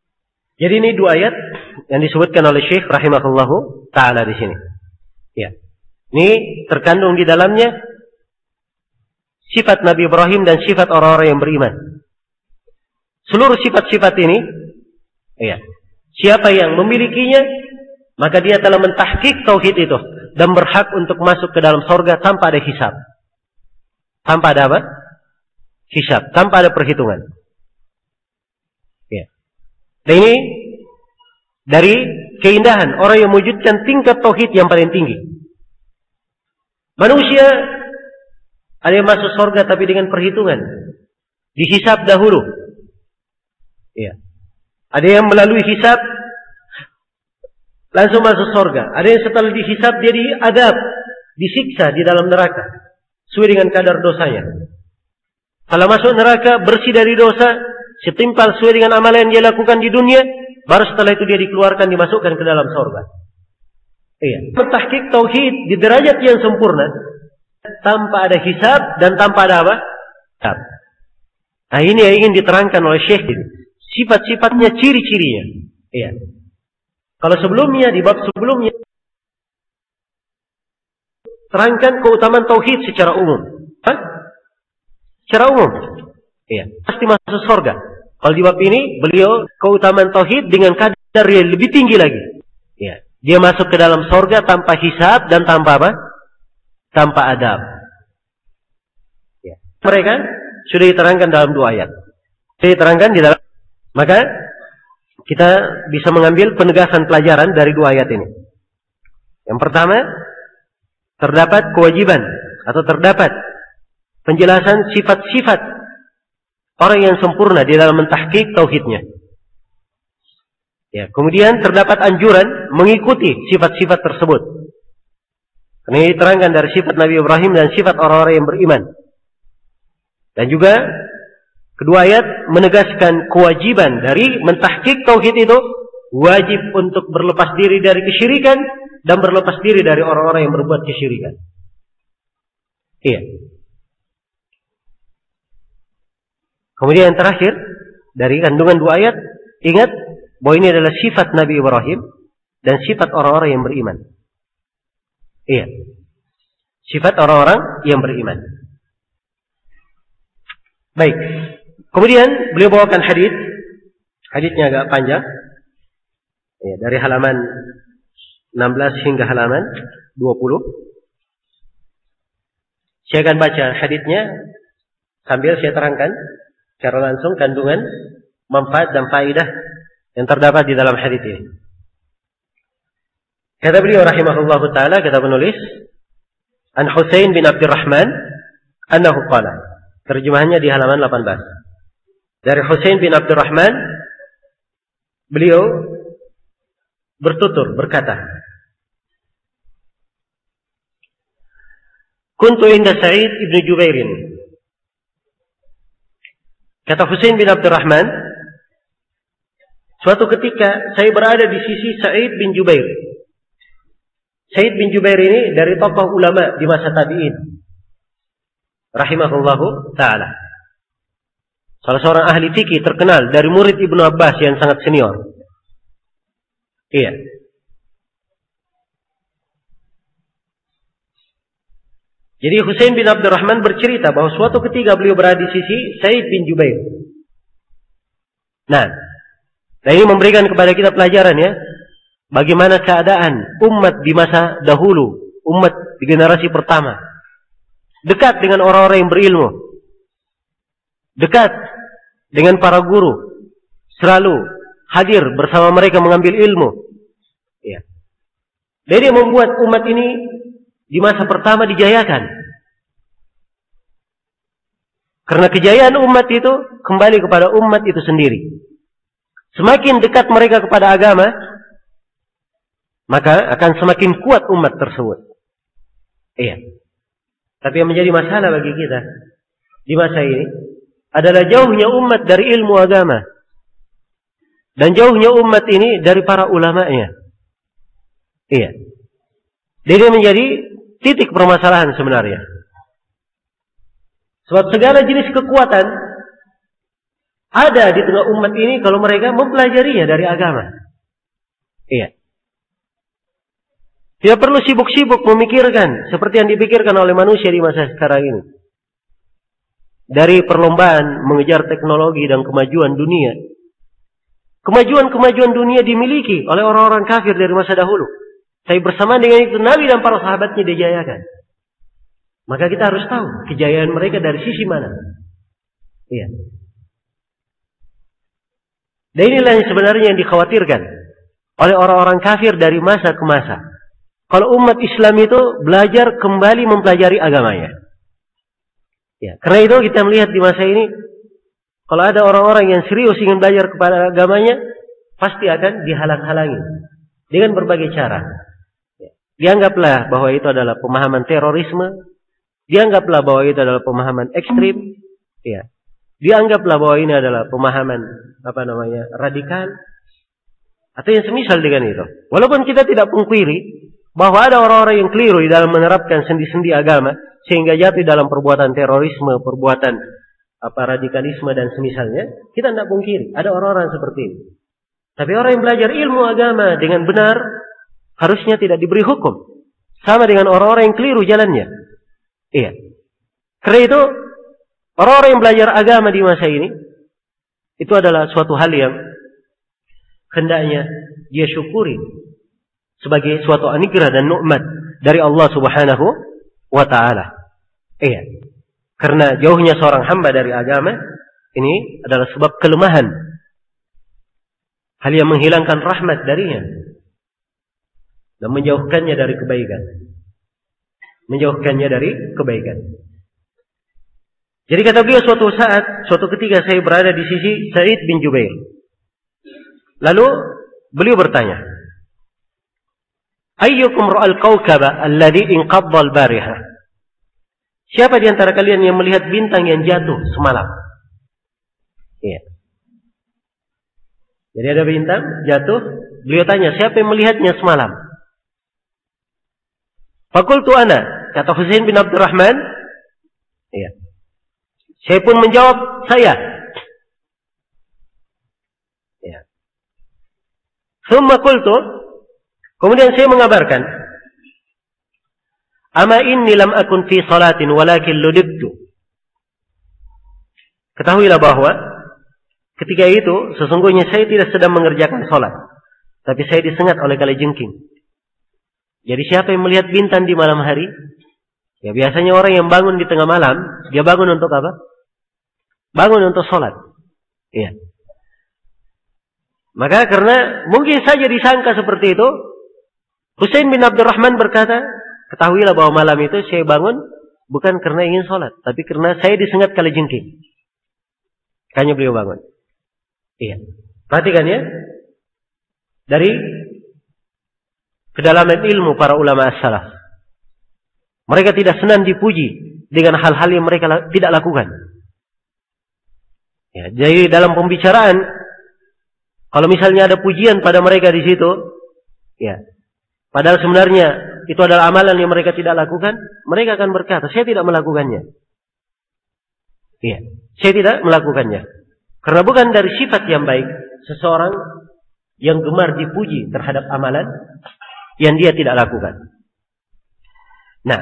Jadi ini dua ayat yang disebutkan oleh Syekh rahimahullahu taala di sini. Ya. Ini terkandung di dalamnya sifat Nabi Ibrahim dan sifat orang-orang yang beriman. Seluruh sifat-sifat ini, ya, siapa yang memilikinya, maka dia telah mentahqiq tauhid itu dan berhak untuk masuk ke dalam surga tanpa ada hisab. Tanpa ada apa? Hisab, tanpa ada perhitungan. Ya. Dan ini dari keindahan orang yang mewujudkan tingkat tauhid yang paling tinggi. Manusia ada yang masuk surga tapi dengan perhitungan, dihisab dahulu. Ya. Ada yang melalui hisab langsung masuk surga. Ada yang setelah dihisab dia diadab, disiksa di dalam neraka sesuai dengan kadar dosanya. Kalau masuk neraka bersih dari dosa, setimpal sesuai dengan amalan yang dia lakukan di dunia, baru setelah itu dia dikeluarkan, dimasukkan ke dalam surga. Iya. Mentahqiq tauhid di derajat yang sempurna tanpa ada hisab dan tanpa ada apa? Hisab. Nah, ini yang ingin diterangkan oleh Syekh. Sifat-sifatnya, ciri-cirinya. Iya. Kalau sebelumnya, di bab sebelumnya terangkan keutamaan tauhid secara umum. Hah? Secara umum. Iya. Pasti masuk surga. Kalau di bab ini beliau keutamaan tauhid dengan kadar yang lebih tinggi lagi. Iya. Dia masuk ke dalam surga tanpa hisab dan tanpa apa? Tanpa adab. Ya. Mereka sudah diterangkan dalam dua ayat. Sudah diterangkan di dalam. Maka kita bisa mengambil penegasan pelajaran dari dua ayat ini. Yang pertama, terdapat kewajiban atau terdapat penjelasan sifat-sifat orang yang sempurna di dalam mentahqiq tauhidnya. Ya, kemudian terdapat anjuran mengikuti sifat-sifat tersebut. Ini diterangkan dari sifat Nabi Ibrahim dan sifat orang-orang yang beriman. Dan juga kedua ayat menegaskan kewajiban dari mentahqiq tauhid itu wajib untuk berlepas diri dari kesyirikan dan berlepas diri dari orang-orang yang berbuat kesyirikan. Iya. Kemudian yang terakhir dari kandungan dua ayat, ingat bahwa ini adalah sifat Nabi Ibrahim dan sifat orang-orang yang beriman. Iya. Sifat orang-orang yang beriman. Baik. Kemudian beliau bawakan hadis. Hadisnya agak panjang. Ya, dari halaman 16 hingga halaman 20. Saya akan baca hadisnya sambil saya terangkan secara langsung kandungan manfaat dan faedah yang terdapat di dalam hadis ini. Kata beliau rahimahullahu taala, kata penulis, An Husain bin Abdurrahman annahu qala. Terjemahannya di halaman 18. Dari Husain bin Abdurrahman, beliau bertutur berkata, Kuntu inda Sa'id ibn Jubairin. Kata Husain bin Abdurrahman, suatu ketika saya berada di sisi Sa'id bin Jubair. Sa'id bin Jubair ini dari tokoh ulama di masa tabi'in, rahimahullahu ta'ala. Salah seorang ahli fikih terkenal dari murid Ibnu Abbas yang sangat senior. Iya. Jadi Husain bin Abdurrahman bercerita bahwa suatu ketika beliau berada di sisi Sa'id bin Jubair. Nah ini memberikan kepada kita pelajaran ya, bagaimana keadaan umat di masa dahulu, umat di generasi pertama. Dekat dengan orang-orang yang berilmu. Dekat dengan para guru. Selalu hadir bersama mereka mengambil ilmu. Ya. Jadi membuat umat ini di masa pertama dijayakan. Karena kejayaan umat itu kembali kepada umat itu sendiri. Semakin dekat mereka kepada agama, maka akan semakin kuat umat tersebut. Iya. Tapi yang menjadi masalah bagi kita di masa ini adalah jauhnya umat dari ilmu agama. Dan jauhnya umat ini dari para ulamanya. Iya. Jadi menjadi titik permasalahan sebenarnya. Sebab segala jenis kekuatan ada di tengah umat ini kalau mereka mempelajarinya dari agama. Iya. Tidak perlu sibuk-sibuk memikirkan seperti yang dipikirkan oleh manusia di masa sekarang ini. Dari perlombaan mengejar teknologi dan kemajuan dunia. Kemajuan-kemajuan dunia dimiliki oleh orang-orang kafir dari masa dahulu. Tapi bersamaan dengan itu Nabi dan para sahabatnya dijayakan. Maka kita harus tahu kejayaan mereka dari sisi mana. Iya. Dan inilah yang sebenarnya yang dikhawatirkan oleh orang-orang kafir dari masa ke masa. Kalau umat Islam itu belajar kembali mempelajari agamanya. Ya, karena itu kita melihat di masa ini, kalau ada orang-orang yang serius ingin belajar kepada agamanya, pasti akan dihalang-halangi dengan berbagai cara. Ya. Dianggaplah bahwa itu adalah pemahaman terorisme, dianggaplah bahwa itu adalah pemahaman ekstrim, ya. Dianggaplah bahwa ini adalah pemahaman radikal, atau yang semisal dengan itu. Walaupun kita tidak pungkiri bahwa ada orang-orang yang keliru di dalam menerapkan sendi-sendi agama sehingga jatuh dalam perbuatan terorisme, perbuatan radikalisme dan semisalnya, kita tidak pungkiri ada orang-orang seperti ini. Tapi orang yang belajar ilmu agama dengan benar harusnya tidak diberi hukum sama dengan orang-orang yang keliru jalannya. Iya. Karena itu orang-orang yang belajar agama di masa ini itu adalah suatu hal yang hendaknya dia syukuri sebagai suatu anugerah dan nikmat dari Allah Subhanahu wa taala. Iya. Karena jauhnya seorang hamba dari agama ini adalah sebab kelemahan. Hal yang menghilangkan rahmat darinya dan menjauhkannya dari kebaikan. Menjauhkannya dari kebaikan. Jadi kata beliau suatu ketika saya berada di sisi Sa'id bin Jubair. Lalu beliau bertanya, ayyukum ra'al kawkaba alladhi inqadda al-bariha? Siapa di antara kalian yang melihat bintang yang jatuh semalam? Iya. Jadi ada bintang jatuh, beliau tanya, siapa yang melihatnya semalam? Fakultu ana, kata Husain bin Abdurrahman. Iya. Saya pun menjawab, saya. Ya. Thumma qultu, kemudian saya mengabarkan, ama inni lam akun fi salatin walakin ludibtu. Ketahuilah bahwa ketika itu sesungguhnya saya tidak sedang mengerjakan salat, tapi saya disengat oleh kalajengking. Jadi siapa yang melihat bintang di malam hari? Ya biasanya orang yang bangun di tengah malam, dia bangun untuk apa? Bangun untuk sholat. Iya. Maka karena mungkin saja disangka seperti itu, Husain bin Abdurrahman berkata, ketahuilah bahwa malam itu saya bangun bukan karena ingin sholat, tapi karena saya disengat kalajengking. Makanya beliau bangun. Iya. Perhatikan ya. Dari kedalaman ilmu para ulama as-salaf. Mereka tidak senang dipuji dengan hal-hal yang mereka tidak lakukan. Ya, jadi dalam pembicaraan, kalau misalnya ada pujian pada mereka di situ, ya, padahal sebenarnya itu adalah amalan yang mereka tidak lakukan, mereka akan berkata, saya tidak melakukannya. Ya, saya tidak melakukannya. Karena bukan dari sifat yang baik seseorang yang gemar dipuji terhadap amalan yang dia tidak lakukan. Nah,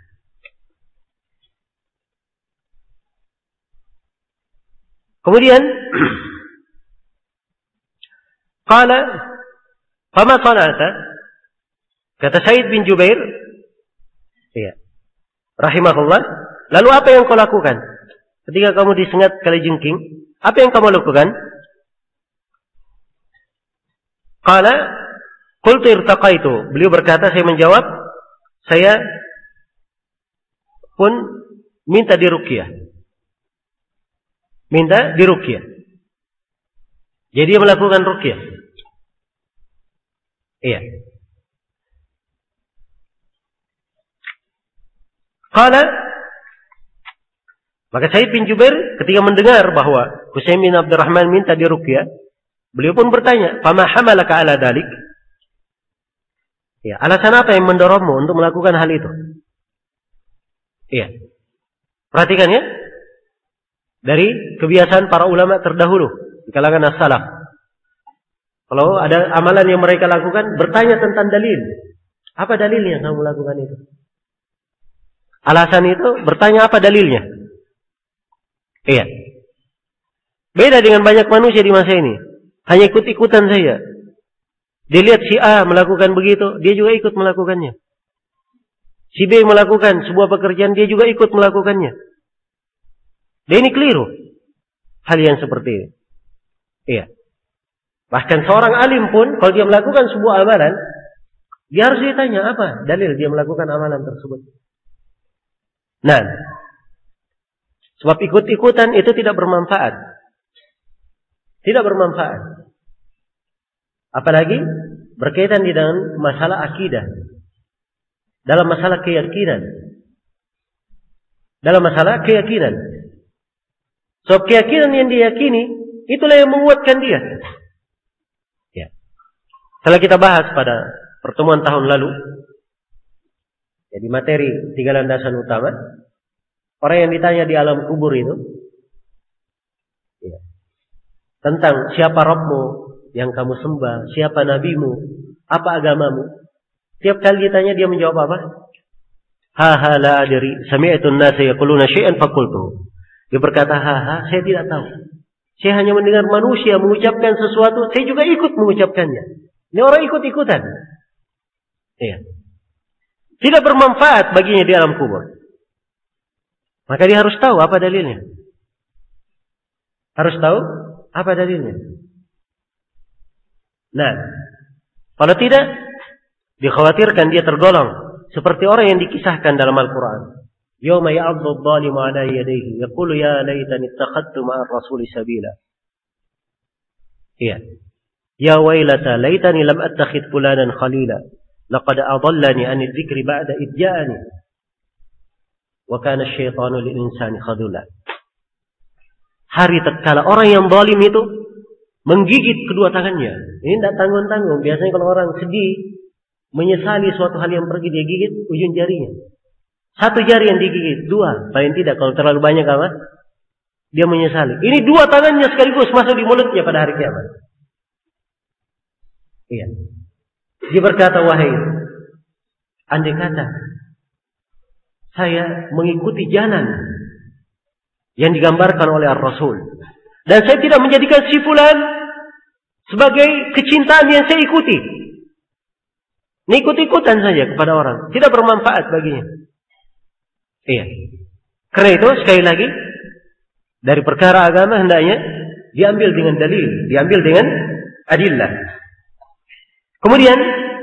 kemudian qala fama sana'ta, kata Sa'id bin Jubair, ya, rahimahullah, lalu apa yang kau lakukan ketika kamu disengat kalajengking? Apa yang kamu lakukan? Qala qultu irtaqaitu, beliau berkata, saya menjawab, saya pun minta diruqyah. Minta diruqyah. Jadi dia melakukan ruqyah. Iya. Qala, maka Sa'id bin Jubair ketika mendengar bahwa Husain bin Abdurrahman minta diruqyah, beliau pun bertanya, "Fama hamalaka ala dalik?" Ya, alasan apa yang mendorongmu untuk melakukan hal itu? Iya. Perhatikan ya. dari kebiasaan para ulama terdahulu di kalangan as-salaf. Kalau ada amalan yang mereka lakukan, bertanya tentang dalil. Apa dalilnya kamu lakukan itu? Alasan itu, bertanya apa dalilnya? Iya. Beda dengan banyak manusia di masa ini. Hanya ikut-ikutan saja. Dia lihat si A melakukan begitu, dia juga ikut melakukannya. Si B melakukan sebuah pekerjaan, dia juga ikut melakukannya. Dan ini keliru. Hal yang seperti ini. Iya. Bahkan seorang alim pun, kalau dia melakukan sebuah amalan, dia harus ditanya apa dalil dia melakukan amalan tersebut. Nah, sebab ikut-ikutan itu tidak bermanfaat. Tidak bermanfaat. Apalagi berkaitan dengan masalah akidah. Dalam masalah keyakinan. Dalam masalah keyakinan. Sebab keyakinan yang diyakini, itulah yang menguatkan dia. Ya. Setelah kita bahas pada pertemuan tahun lalu, jadi materi 3 landasan utama, orang yang ditanya di alam kubur itu, ya, tentang siapa Rabbmu yang kamu sembah, siapa nabimu, apa agamamu. Tiap kali ditanya dia menjawab apa? Ha la adri, sami'tu an-nasa yaquluna syai'an faqultu. Dia berkata, saya tidak tahu. Saya hanya mendengar manusia mengucapkan sesuatu, saya juga ikut mengucapkannya. Ini orang ikut-ikutan. Iya. Tidak bermanfaat baginya di alam kubur. Maka dia harus tahu apa dalilnya. Harus tahu apa dalilnya. Nah, kalau tidak, dikhawatirkan dia tergolong seperti orang yang dikisahkan dalam Al-Quran. Yawma ya'addu adh-dhalimu 'ala yadayhi yaqulu ya laitani ittakhadtu ma'ar rasuli sabila. Iya. Ya wailata laitani lam attakhidh fulanan khalila. Laqad adallani 'anil dzikri ba'da idh ja'ani. Wa kana asy-syaitanu lil insani khadula. Hari tatkala orang yang zalim itu menggigit kedua tangannya. Ini tidak tanggung-tanggung. Biasanya kalau orang sedih, menyesali suatu hal yang pergi, dia gigit ujung jarinya. 1 jari yang digigit, 2. Paling tidak kalau terlalu banyak apa? Dia menyesali. Ini 2 tangannya sekaligus masuk di mulutnya pada hari kiamat. Iya. Dia berkata, wahai, andai kata saya mengikuti jalan yang digambarkan oleh Ar-Rasul, dan saya tidak menjadikan si fulan sebagai kecintaan yang saya ikuti. Ikut-ikutan saja kepada orang, tidak bermanfaat baginya. Iya. Karena itu sekali lagi, dari perkara agama hendaknya diambil dengan dalil, diambil dengan adillah. Kemudian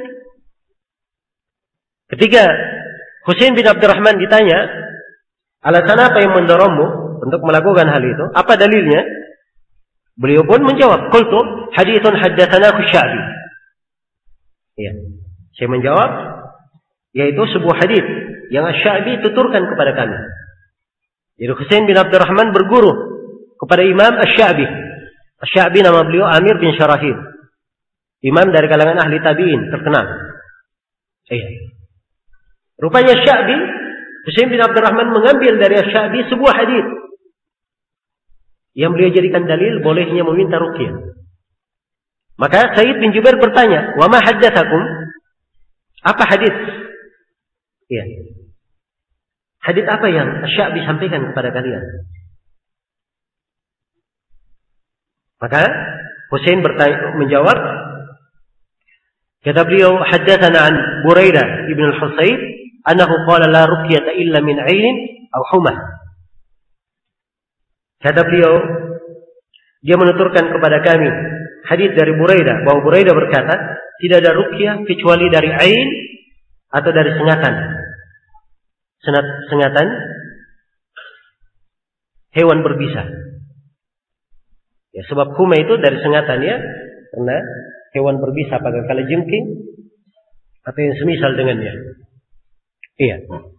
ketika Husain bin Abdurrahman ditanya, alasan apa yang mendorongmu untuk melakukan hal itu? Apa dalilnya? Beliau pun menjawab, qultu haditsun haddatsanahu Sya'bi. Ya. Saya menjawab, yaitu sebuah hadis yang Asy-Sya'bi tuturkan kepada kami. Jadi Husain bin Abdurrahman berguru kepada Imam Asy-Sya'bi. Asy-Sya'bi nama beliau Amir bin Syarahil. Imam dari kalangan ahli tabi'in terkenal. Iya. Rupanya Sya'bi, Husain bin Abdurrahman mengambil dari Asy-Sya'bi sebuah hadis yang beliau jadikan dalil bolehnya meminta ruqyah. Maka Said bin Jubair bertanya, "Wa ma haddatsakum?" Apa hadis? Iya. Hadis apa yang Asy-Sya'bi sampaikan kepada kalian? Maka Husain menjawab, kata beliau, haddatsana an Buraidah ibn al-Husayb annahu qala la ruqyata illa min 'ainin aw humah. Kata beliau, dia menuturkan kepada kami hadis dari Buraidah, bahwa Buraidah berkata, tidak ada ruqyah kecuali dari ain atau dari sengatan. Sengatan hewan berbisa. Ya, sebab huma itu dari sengatan ya, karena hewan berbisa pada kala jengking atau yang semisal dengannya. Iya.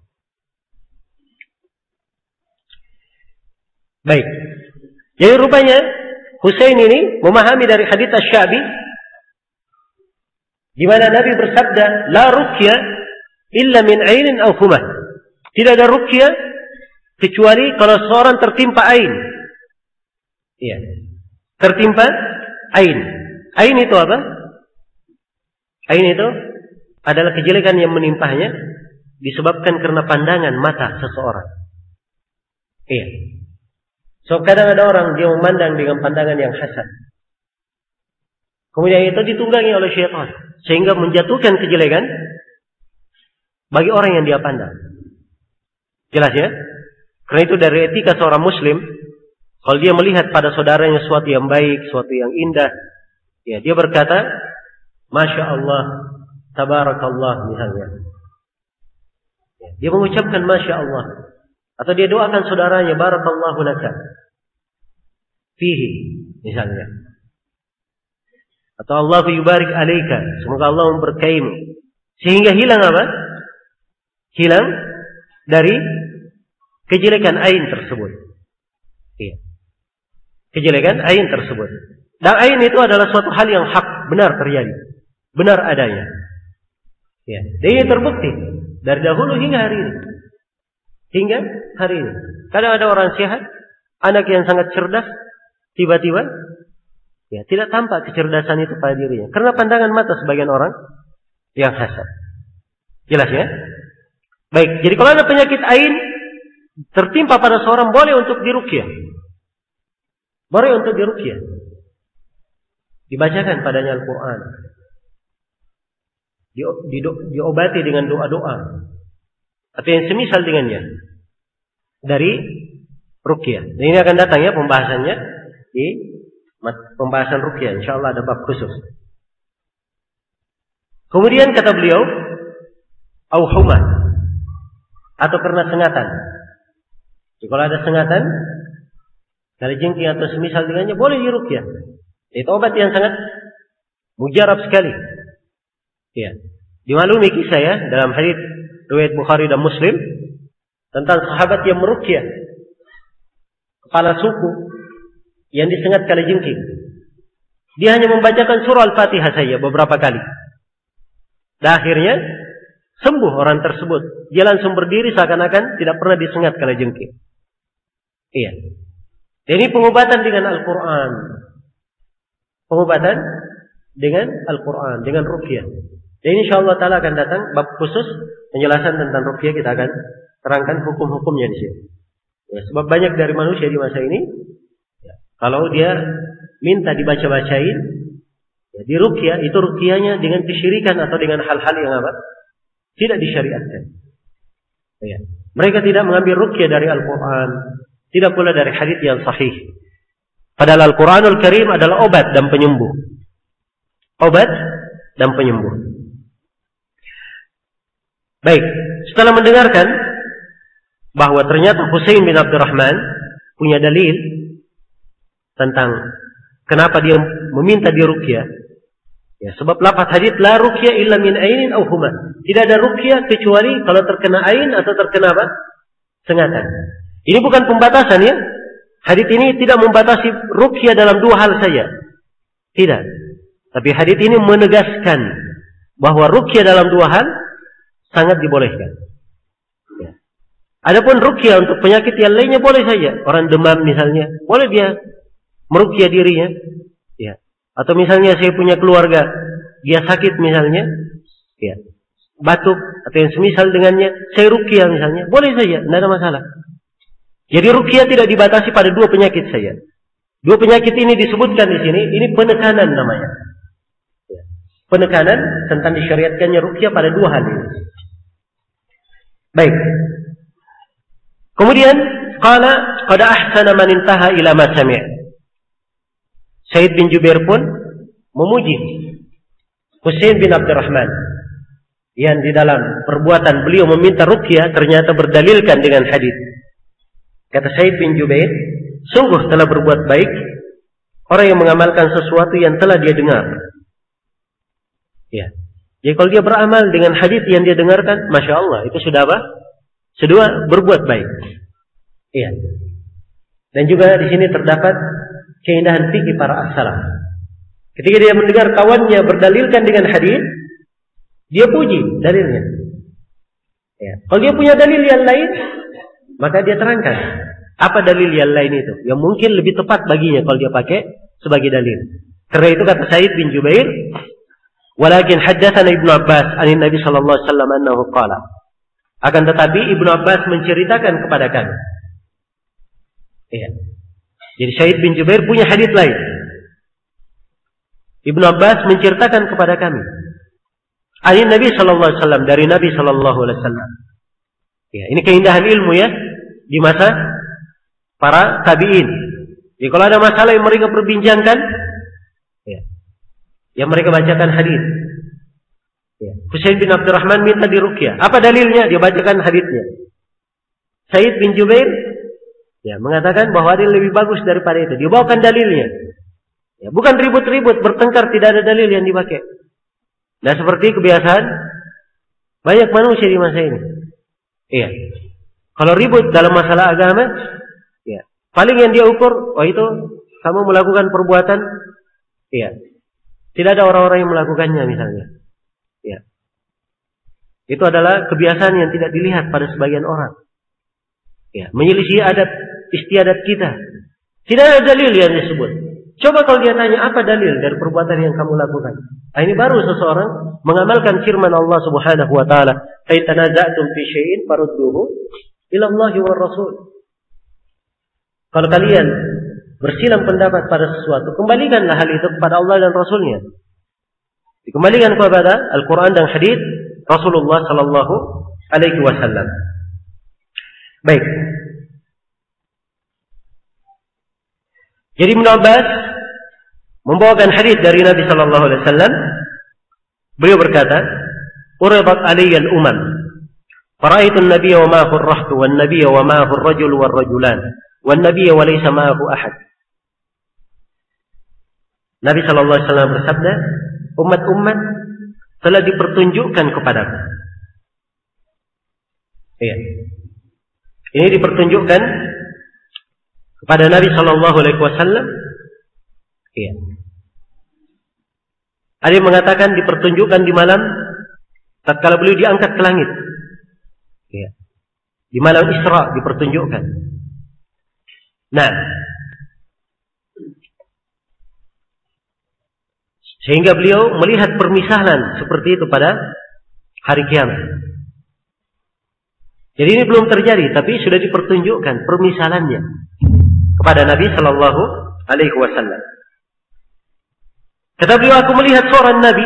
Baik. Jadi rupanya Husain ini memahami dari hadits Asy-Sya'bi di mana Nabi bersabda, la ruqya illa min 'ainin aw humah. Tidak ada ruqyah kecuali kalau seorang tertimpa ain Iya. Tertimpa ain. Ain itu apa? Ain itu adalah kejelekan yang menimpahnya disebabkan karena pandangan mata seseorang. Iya. So kadang ada orang dia memandang dengan pandangan yang hasan. Kemudian itu ditunggangi oleh syaitan sehingga menjatuhkan kejelekan bagi orang yang dia pandang. Jelas ya? Karena itu dari etika seorang muslim, kalau dia melihat pada saudaranya sesuatu yang baik, sesuatu yang indah, ya dia berkata, Masya Allah, Tabarakallah misalnya. Ya, dia mengucapkan Masya Allah. Atau dia doakan saudaranya, Barakallahu laka fihi misalnya. Atau Allah yubarik alaika, semoga Allah memberkaimu. Sehingga hilang apa? Hilang dari kejelekan ain tersebut. Iya. Kejelekan ain tersebut. Dan ain itu adalah suatu hal yang hak, benar terjadi. Benar adanya. Ya. Dan ini terbukti dari dahulu hingga hari ini. Hingga hari ini. Kadang ada orang sehat, anak yang sangat cerdas, tiba-tiba ya tidak tampak kecerdasan itu pada dirinya. Karena pandangan mata sebagian orang yang hasad. Jelas ya? Baik, jadi kalau ada penyakit ain tertimpa pada seorang, boleh untuk diruqyah. Boleh untuk diruqyah. Dibacakan padanya Al-Quran. Diobati dengan doa-doa. Atau yang semisal dengannya. Dari ruqyah. Dan ini akan datang ya pembahasannya di pembahasan ruqyah. InsyaAllah ada bab khusus. Kemudian kata beliau, au humah, atau karena sengatan. Jadi kalau ada sengatan, kalajengking atau semisal dengannya, boleh diruqyah. Itu obat yang sangat mujarab sekali. Ya. Dimaklumi kisah ya dalam hadits riwayat Bukhari dan Muslim tentang sahabat yang meruqyah kepala suku yang disengat kalajengking. Dia hanya membacakan surah Al-Fatihah saja beberapa kali. Dan akhirnya sembuh orang tersebut. Dia langsung berdiri seakan-akan tidak pernah disengat kalajengking. Iya. Ini pengobatan dengan Al-Quran. Pengobatan dengan Al-Quran, dengan ruqyah. Dan insyaallah taala akan datang bab khusus penjelasan tentang ruqyah, kita akan terangkan hukum-hukumnya di sini. Ya, sebab banyak dari manusia di masa ini, ya, kalau dia minta dibaca-bacain, ya, di ruqyah itu ruqyahnya dengan kesyirikan atau dengan hal-hal yang apa? Tidak disyariatkan. Ya. Mereka tidak mengambil ruqyah dari Al-Quran, tidak pula dari hadits yang sahih. Padahal Al-Quranul Karim adalah obat dan penyembuh. Obat dan penyembuh. Baik, setelah mendengarkan bahwa ternyata Husain bin Abdurrahman punya dalil tentang kenapa dia meminta diruqyah. Ya, sebab lafaz hadits la ruqyah illa min ainin aw huma. Tidak ada ruqyah kecuali kalau terkena ain atau terkena apa? Sengatan. Ini bukan pembatasan ya. Hadits ini tidak membatasi ruqyah dalam dua hal saja. Tidak. Tapi hadits ini menegaskan bahwa ruqyah dalam dua hal sangat dibolehkan. Ya. Adapun ruqyah untuk penyakit yang lainnya boleh saja. Orang demam misalnya, boleh dia meruqyah dirinya. Ya. Atau misalnya saya punya keluarga, dia sakit misalnya, ya, batuk atau yang semisal dengannya, saya ruqyah misalnya, boleh saja, tidak ada masalah. Jadi ruqyah tidak dibatasi pada dua penyakit saja. Dua penyakit ini disebutkan di sini, ini penekanan namanya. Ya. Penekanan tentang disyariatkannya ruqyah pada dua hal ini. Baik. Kemudian qala qad ahsana man intaha ila ma sami'. Said bin Jubair pun memuji Husain bin Abdurrahman yang di dalam perbuatan beliau meminta ruqyah ternyata berdalilkan dengan hadis. Kata Said bin Jubair, sungguh telah berbuat baik orang yang mengamalkan sesuatu yang telah dia dengar. Ya. Jadi kalau dia beramal dengan hadis yang dia dengarkan, Masya Allah, itu sudah apa? Sudah berbuat baik. Iya. Dan juga di sini terdapat keindahan fikih para as-salaf. Ketika dia mendengar kawannya berdalilkan dengan hadis, dia puji dalilnya. Ya. Kalau dia punya dalil yang lain, maka dia terangkan. Apa dalil yang lain itu? Yang mungkin lebih tepat baginya kalau dia pakai sebagai dalil. Karena itu kata Sa'id bin Jubair, walakin haddatsana Ibnu Abbas an Nabi sallallahu alaihi wasallam annahu qala. Akan tetapi Ibnu Abbas menceritakan kepada kami. Iya. Jadi Sa'id bin Jubair punya hadis lain. Ibnu Abbas menceritakan kepada kami. An Nabi sallallahu alaihi wasallam, dari Nabi sallallahu alaihi wasallam. Ya, ini keindahan ilmu ya di masa para tabi'in. Jadi kalau ada masalah yang mereka perbincangkan, ya, yang mereka bacakan hadis. Ya. Husain bin Abdurrahman minta diruqyah. Apa dalilnya? Dia bacakan hadisnya. Sa'id bin Jubair ya mengatakan bahwa ada yang lebih bagus daripada itu. Dia bawakan dalilnya. Ya, bukan ribut-ribut, bertengkar, tidak ada dalil yang dipakai. Nah, seperti kebiasaan banyak manusia di masa ini. Iya. Kalau ribut dalam masalah agama, ya, paling yang dia ukur, oh itu kamu melakukan perbuatan, iya. Tidak ada orang-orang yang melakukannya misalnya. Ya. Itu adalah kebiasaan yang tidak dilihat pada sebagian orang. Ya, menyelisih adat istiadat kita. Tidak ada dalil yang disebut. Coba kalau dia tanya apa dalil dari perbuatan yang kamu lakukan. Nah, ini baru seseorang mengamalkan firman Allah Subhanahu wa taala, "Fa tanaza'tum fi syai'in farudduhu ila Allahi war Rasul." Kalau kalian bersilang pendapat pada sesuatu, kembalikanlah hal itu kepada Allah dan Rasulnya. Dikembalikan kepada Al-Quran dan hadis Rasulullah sallallahu alaihi wasallam. Baik. Jadi Ibnu Abbas membawakan hadis dari Nabi sallallahu alaihi wasallam. Beliau berkata, "Uridat alayya al-umam, fara'aitu an-nabiyya wa ma'ahu ar-rahtu wan-nabiyya wa ma'ahu ar-rajulu war-rajulan, wan-nabiyya wa laysa ma'ahu ahad." Nabi sallallahu alaihi wasallam bersabda, umat-umat telah dipertunjukkan kepadaku. Iya. Ini dipertunjukkan kepada Nabi sallallahu alaihi wasallam. Iya. Ada yang mengatakan dipertunjukkan di malam tatkala beliau diangkat ke langit. Iya. Di malam Isra dipertunjukkan. Nah, sehingga beliau melihat permisalan seperti itu pada hari kiamat. Jadi ini belum terjadi, tapi sudah dipertunjukkan permisalannya kepada Nabi sallallahu alaihi wasallam. Kata beliau, aku melihat seorang Nabi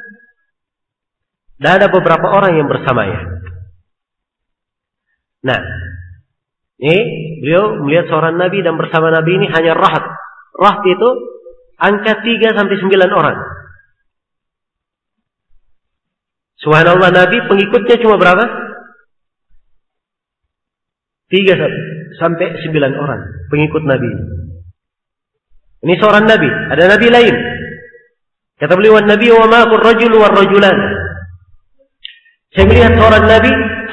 dan ada beberapa orang yang bersamanya. Nah, ini beliau melihat seorang Nabi dan bersama Nabi ini hanya rahat. Rahat itu angka 3 sampai 9 orang. Subhanallah, Nabi pengikutnya cuma berapa? 3 sampai 9 orang pengikut Nabi. Ini seorang Nabi, ada Nabi lain. Kata beliau, "Nabi wa ma'ahu ar-rajulu war-rajulan." Saya melihat seorang Nabi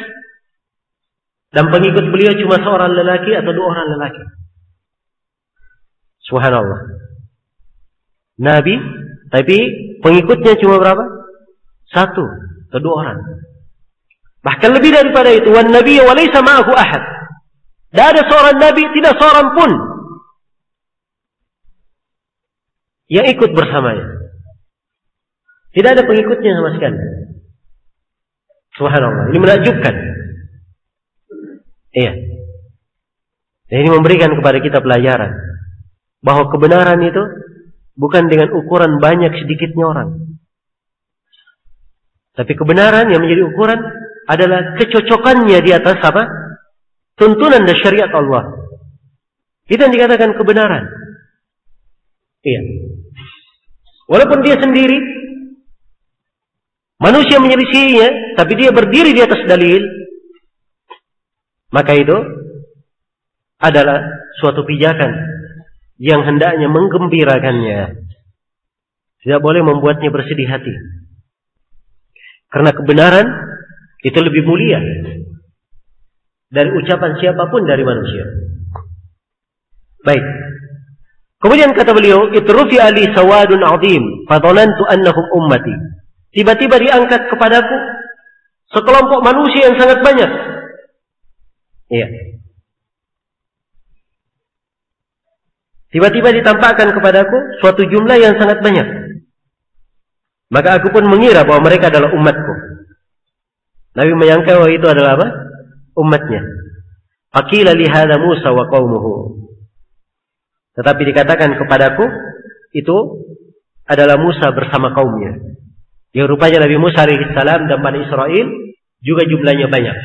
dan pengikut beliau cuma seorang lelaki atau 2 orang lelaki. Subhanallah. Nabi, tapi pengikutnya cuma berapa? 1 atau 2 orang. Bahkan lebih daripada itu, wan nabiyyu wa laysa ma'ahu ahad. Tidak ada seorang nabi, tidak seorang pun yang ikut bersamanya. Tidak ada pengikutnya sama sekali. Subhanallah, ini menakjubkan. Iya. Dan ini memberikan kepada kita pelajaran bahwa kebenaran itu bukan dengan ukuran banyak sedikitnya orang. Tapi kebenaran yang menjadi ukuran adalah kecocokannya di atas apa? Tuntunan dan syariat Allah. Itu yang dikatakan kebenaran. Iya. Walaupun dia sendiri, manusia menyelisihinya, tapi dia berdiri di atas dalil, maka itu adalah suatu pijakan yang hendaknya menggembirakannya. Tidak boleh membuatnya bersedih hati. Karena kebenaran itu lebih mulia dari ucapan siapapun dari manusia. Baik. Kemudian kata beliau, "Itrufi ali sawadun 'azim, fa dhanantu annahum ummati." Tiba-tiba diangkat kepadaku sekelompok manusia yang sangat banyak. Iya. Tiba-tiba ditampakkan kepadaku suatu jumlah yang sangat banyak. Maka aku pun mengira bahwa mereka adalah umatku. Nabi menyangka bahwa itu adalah apa? Umatnya. Faqila li hadza Musa wa qaumuhu. Tetapi dikatakan kepadaku itu adalah Musa bersama kaumnya. Yang rupanya Nabi Musa alaihissalam dan Bani Israel juga jumlahnya banyak.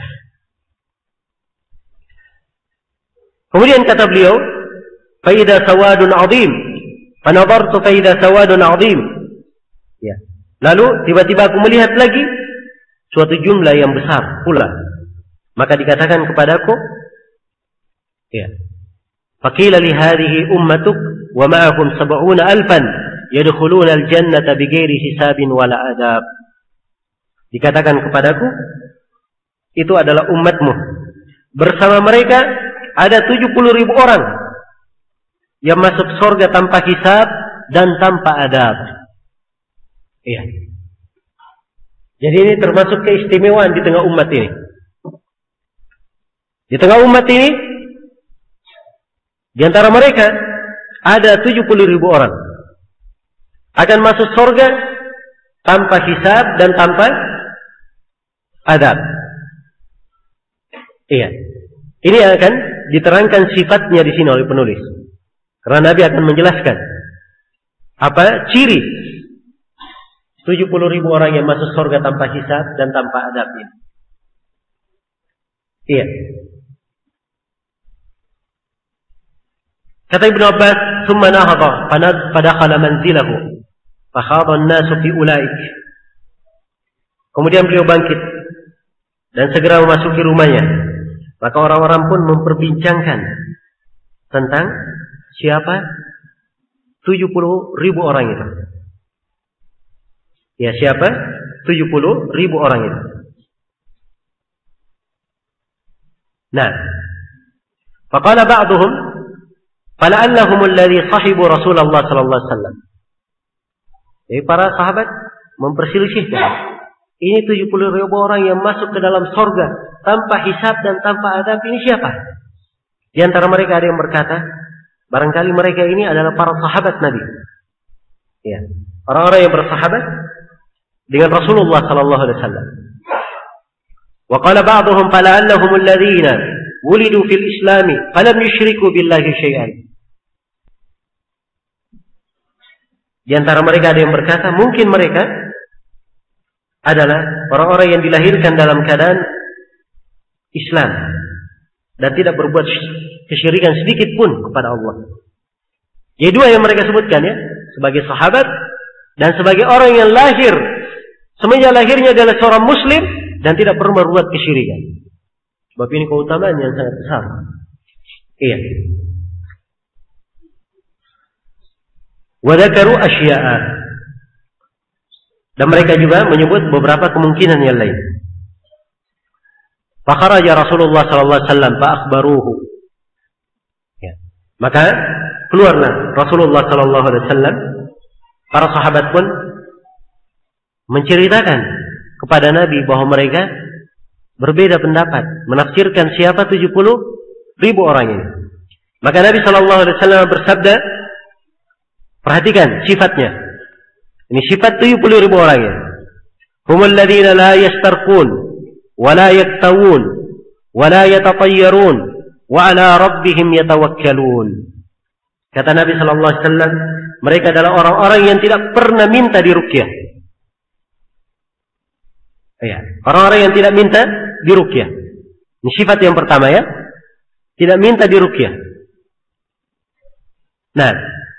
Kemudian kata beliau, fa idza sawadun 'azim. Fa nadartu fa idza sawadun 'azim. Ya. Lalu tiba-tiba aku melihat lagi suatu jumlah yang besar pula. Maka dikatakan kepadaku, ya. Faqila li hadhihi ummatuk wa ma'ahum 70,000 yadkhuluna al-jannata bighairi hisabin wala adab. Dikatakan kepadaku, itu adalah umatmu. Bersama mereka ada 70,000 orang yang masuk surga tanpa hisab dan tanpa adab. Iya. Jadi ini termasuk keistimewaan di tengah umat ini. Di tengah umat ini, di antara mereka ada 70,000 orang akan masuk surga tanpa hisab dan tanpa adab. Iya. Ini akan diterangkan sifatnya di sini oleh penulis. Karena Nabi akan menjelaskan apa ciri 70,000 orang yang masuk surga tanpa hisab dan tanpa adab ini. Iya. Kata Ibnu Abbas, "Tsumma nahadha fadakhala manzilahu, fakhadha an-nasu fi ulaik." Kemudian beliau bangkit dan segera memasuki rumahnya. Maka orang-orang pun memperbincangkan tentang siapa 70,000 orang itu. Ya, siapa 70,000 orang itu. Nah, faqala ba'duhum fala'allahum alladhi sahibu Rasulullah sallallahu alaihi wasallam. Jadi para sahabat memperselisihkan. Ini 70,000 orang yang masuk ke dalam surga tanpa hisab dan tanpa adab, ini siapa? Di antara mereka ada yang berkata, barangkali mereka ini adalah para sahabat Nabi. Ya, orang-orang yang bersahabat dengan Rasulullah sallallahu alaihi wasallam. Wa qala ba'dhum fala'allahum alladhina wulidu fil Islam falam yusyriku billahi syai'an. Di antara mereka ada yang berkata, mungkin mereka adalah orang-orang yang dilahirkan dalam keadaan Islam dan tidak berbuat kesyirikan sedikit pun kepada Allah. Jadi dua yang mereka sebutkan ya, sebagai sahabat dan sebagai orang yang lahir semenjak lahirnya adalah seorang muslim dan tidak pernah berbuat kesyirikan. Sebab ini keutamaan yang sangat besar. Iya. Wa dzakaru asya'a. Dan mereka juga menyebut beberapa kemungkinan yang lain. Fa kharaja Rasulullah sallallahu alaihi wasallam fa akhbaruhu. Ya. Maka keluarlah Rasulullah sallallahu alaihi wasallam, para sahabat pun menceritakan kepada Nabi bahwa mereka berbeda pendapat, menafsirkan siapa 70,000 orang ini. Maka Nabi sallallahu alaihi wasallam bersabda, perhatikan sifatnya. Ini sifat 70,000 orang ini. Humul ladzina la yastarqun wa la yaktawun wa la yatatayyarun wa ala rabbihim yatawakkalun. Kata Nabi sallallahu alaihi wasallam, mereka adalah orang-orang yang tidak pernah minta diruqyah. Ya, orang-orang yang tidak minta diruqyah. Ini sifat yang pertama ya. Tidak minta diruqyah. Nah,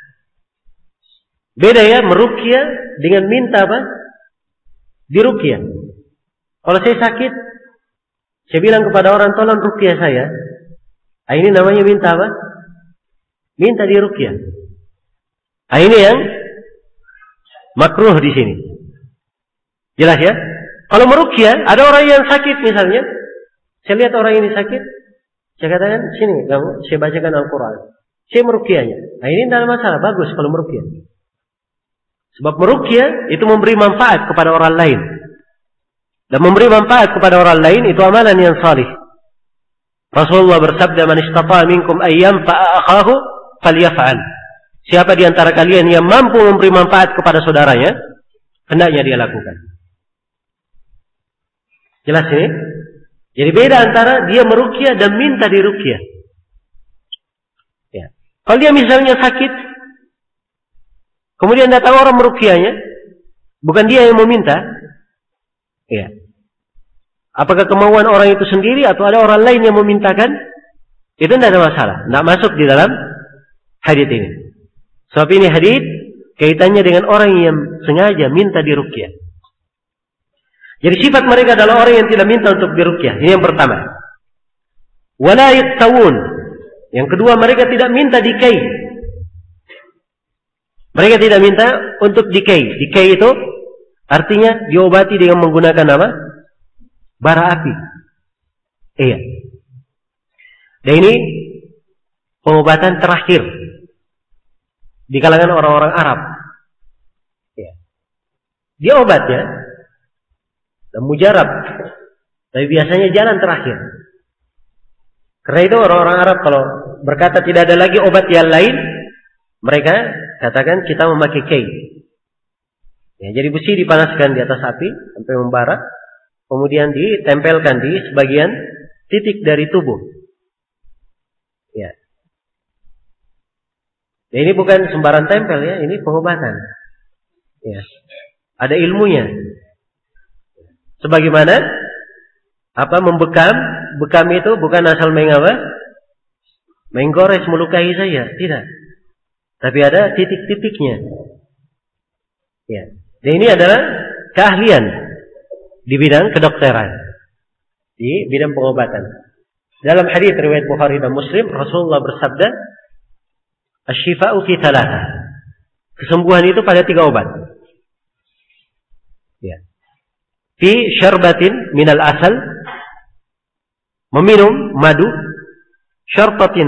beda ya meruqyah dengan minta apa? Diruqyah. Kalau saya sakit, saya bilang kepada orang, tolong ruqyah saya. Nah, ini namanya minta apa? Minta diruqyah. Nah, ini yang makruh di sini. Jelas ya? Kalau meruqyah, ada orang yang sakit misalnya, saya lihat orang ini sakit, saya katakan, sini, kamu, saya bacakan Al-Quran. Saya meruqyahnya. Nah, ini tidak ada masalah, bagus kalau meruqyah. Sebab meruqyah itu memberi manfaat kepada orang lain. Dan memberi manfaat kepada orang lain itu amalan yang salih. Rasulullah bersabda, "Man istata'a minkum an yanfa'a akhahu falyaf'al." Siapa di antara kalian yang mampu memberi manfaat kepada saudaranya, hendaknya dia lakukan. Jelas ini? Jadi beda antara dia meruqyah dan minta diruqyah. Ya. Kalau dia misalnya sakit, kemudian datang orang meruqyahnya, bukan dia yang meminta, ya. Apakah kemauan orang itu sendiri atau ada orang lain yang memintakan? Itu tidak ada masalah, tidak masuk di dalam hadits ini. Sebab ini hadits kaitannya dengan orang yang sengaja minta diruqyah. Jadi sifat mereka adalah orang yang tidak minta untuk diruqyah. Ini yang pertama. Wala yaktawun. Yang kedua, mereka tidak minta dikai. Mereka tidak minta untuk dikai. Dikai itu artinya diobati dengan menggunakan apa? Bara api. Iya. Dan ini pengobatan terakhir di kalangan orang-orang Arab. Iya. Dia obatnya dan mujarab, tapi biasanya jalan terakhir. Karena itu orang-orang Arab kalau berkata tidak ada lagi obat yang lain, mereka katakan kita memakai kai. Ya, jadi besi dipanaskan di atas api sampai membara, kemudian ditempelkan di sebagian titik dari tubuh. Ya. Ya, ini bukan sembarang tempel ya, ini pengobatan. Ya. Ada ilmunya. Sebagaimana bekam itu bukan asal menggores melukai saja, tidak. Tapi ada titik-titiknya. Ya. Dan ini adalah keahlian di bidang kedokteran, di bidang pengobatan. Dalam hadis riwayat Bukhari dan Muslim, Rasulullah bersabda, "Asy-syifa'u fi thalatha." Kesembuhan itu pada 3 obat. Ya. Fi syarbatin minal asal, meminum madu, syarbatin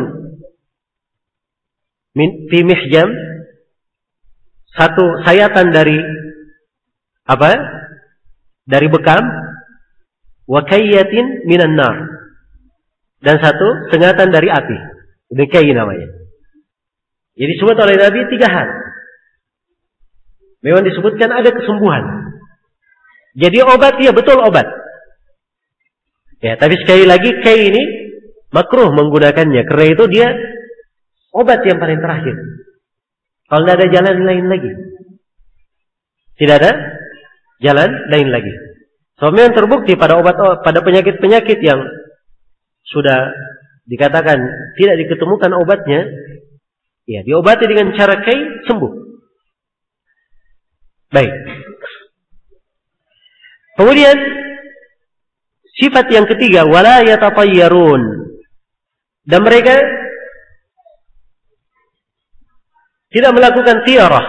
fi mihjam, satu sayatan dari apa? Dari bekam, wa kayyatin minan nar, dan satu sengatan dari api. Ini kayy namanya. Jadi disebut oleh Nabi 3 hal. Memang disebutkan ada kesembuhan. Jadi obat, ya betul obat. Ya, tapi sekali lagi kai ini makruh menggunakannya. Karena itu dia obat yang paling terakhir. Kalau tidak ada jalan lain lagi. Tidak ada jalan lain lagi. Soalnya yang terbukti pada pada penyakit-penyakit yang sudah dikatakan tidak diketemukan obatnya, ya diobati dengan cara kai, sembuh. Baik. Kemudian sifat yang ketiga, wala yatatayyarun. Dan mereka tidak melakukan tiarah.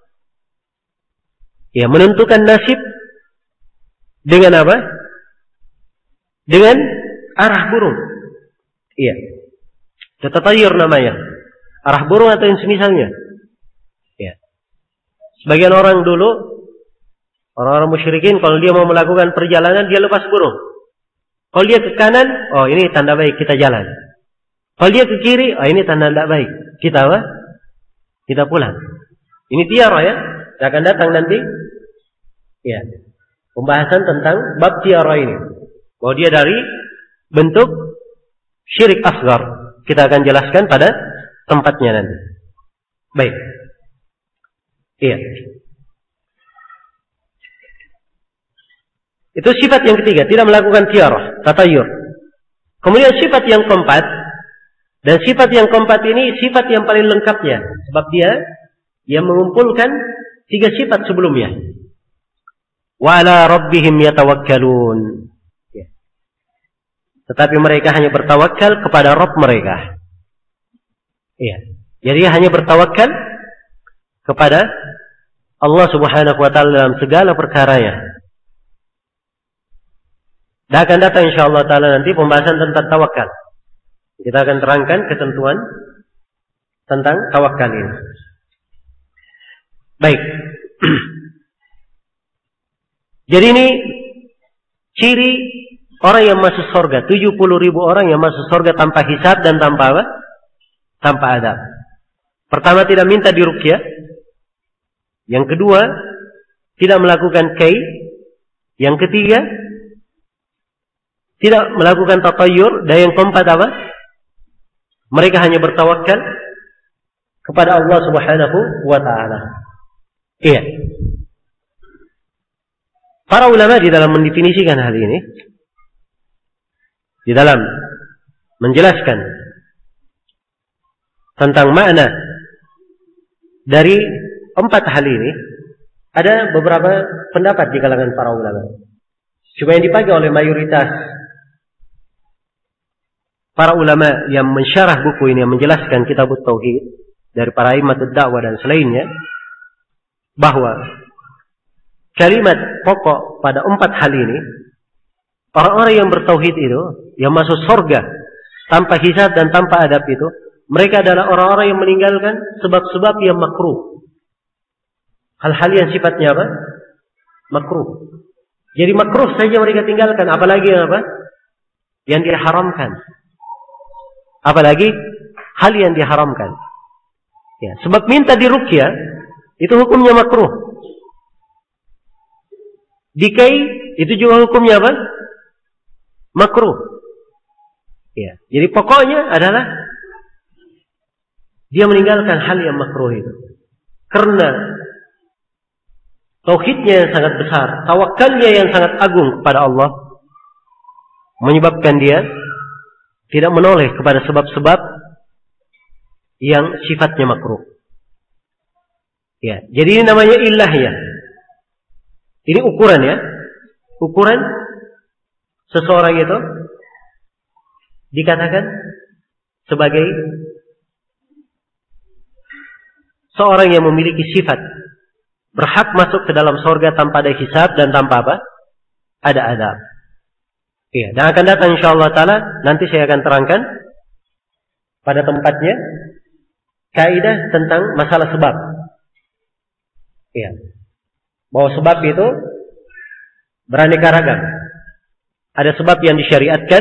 Ya, menentukan nasib dengan apa? Dengan arah burung. Iya. Yatatayyar namanya. Arah burung atau yang semisalnya. Ya. Sebagian orang dulu, orang-orang musyrikin, kalau dia mau melakukan perjalanan, dia lepas burung. Kalau dia ke kanan, oh ini tanda baik, kita jalan. Kalau dia ke kiri, oh ini tanda tidak baik, kita apa? Kita pulang. Ini tiara ya, akan datang nanti. Ya, pembahasan tentang bab tiara ini. Bahwa dia dari bentuk syirik asghar. Kita akan jelaskan pada tempatnya nanti. Baik. Iya. Itu sifat yang ketiga, tidak melakukan tiarah, tatayur. Kemudian sifat yang keempat, dan sifat yang keempat ini sifat yang paling lengkapnya, sebab dia mengumpulkan 3 sifat sebelumnya. Wa 'ala rabbihim yatawakkalun. Ya. Tetapi mereka hanya bertawakal kepada Rabb mereka. Iya. Jadi hanya bertawakal kepada Allah Subhanahu wa taala dalam segala perkaranya. Dan akan datang insyaallah taala nanti pembahasan tentang tawakal. Kita akan terangkan ketentuan tentang tawakal ini. Baik. Jadi ini ciri orang yang masuk surga, 70.000 orang yang masuk surga tanpa hisab dan tanpa apa? Tanpa adab. Pertama, tidak minta diruqyah. Yang kedua, tidak melakukan kai. Yang ketiga, tidak melakukan tatayyur. Dan yang keempat apa? Mereka hanya bertawakal kepada Allah Subhanahu wa ta'ala. Iya. Para ulama di dalam mendefinisikan hal ini, di dalam menjelaskan tentang makna dari 4 hal ini, ada beberapa pendapat di kalangan para ulama. Cuma yang dipakai oleh mayoritas para ulama yang mensyarah buku ini, yang menjelaskan kitab Tauhid dari para imam dakwah dan selainnya, bahwa kalimat pokok pada 4 hal ini, orang-orang yang bertauhid itu, yang masuk surga tanpa hisab dan tanpa adab itu, mereka adalah orang-orang yang meninggalkan sebab-sebab yang makruh. Hal-hal yang sifatnya apa? Makruh. Jadi makruh saja mereka tinggalkan, apalagi yang apa? Yang diharamkan. Apalagi hal yang diharamkan. Ya, sebab minta diruqyah itu hukumnya makruh. Dikai itu juga hukumnya apa? Makruh. Ya, jadi pokoknya adalah dia meninggalkan hal yang makruh itu. Karena tauhidnya yang sangat besar, tawakalnya yang sangat agung kepada Allah, menyebabkan dia tidak menoleh kepada sebab-sebab yang sifatnya makruh. Ya, jadi ini namanya ilahiyah. Ini ukuran ya. Ukuran seseorang itu dikatakan sebagai seorang yang memiliki sifat berhak masuk ke dalam surga tanpa ada hisab dan tanpa apa? Ada adab. Iya, dan akan datang insyaallah taala nanti saya akan terangkan pada tempatnya kaidah tentang masalah sebab. Iya. Bahwa sebab itu beraneka ragam. Ada sebab yang disyariatkan,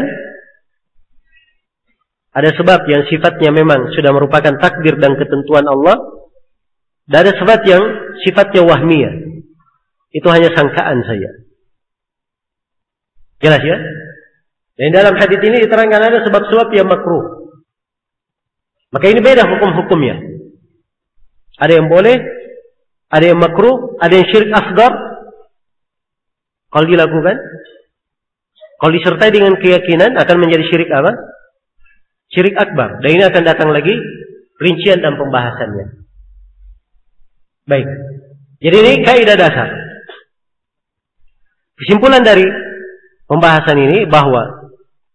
ada sebab yang sifatnya memang sudah merupakan takdir dan ketentuan Allah, dan ada sebab yang sifatnya wahmiyah. Itu hanya sangkaan saja. Jelas ya? Dan dalam hadis ini diterangkan ada sebab-sebab yang makruh. Maka ini beda hukum-hukumnya. Ada yang boleh, ada yang makruh, ada yang syirik asghar. Kalau dilakukan, kalau disertai dengan keyakinan akan menjadi syirik apa? Syirik akbar. Dan ini akan datang lagi rincian dan pembahasannya. Baik. Jadi ini kaidah dasar. Kesimpulan dari pembahasan ini bahwa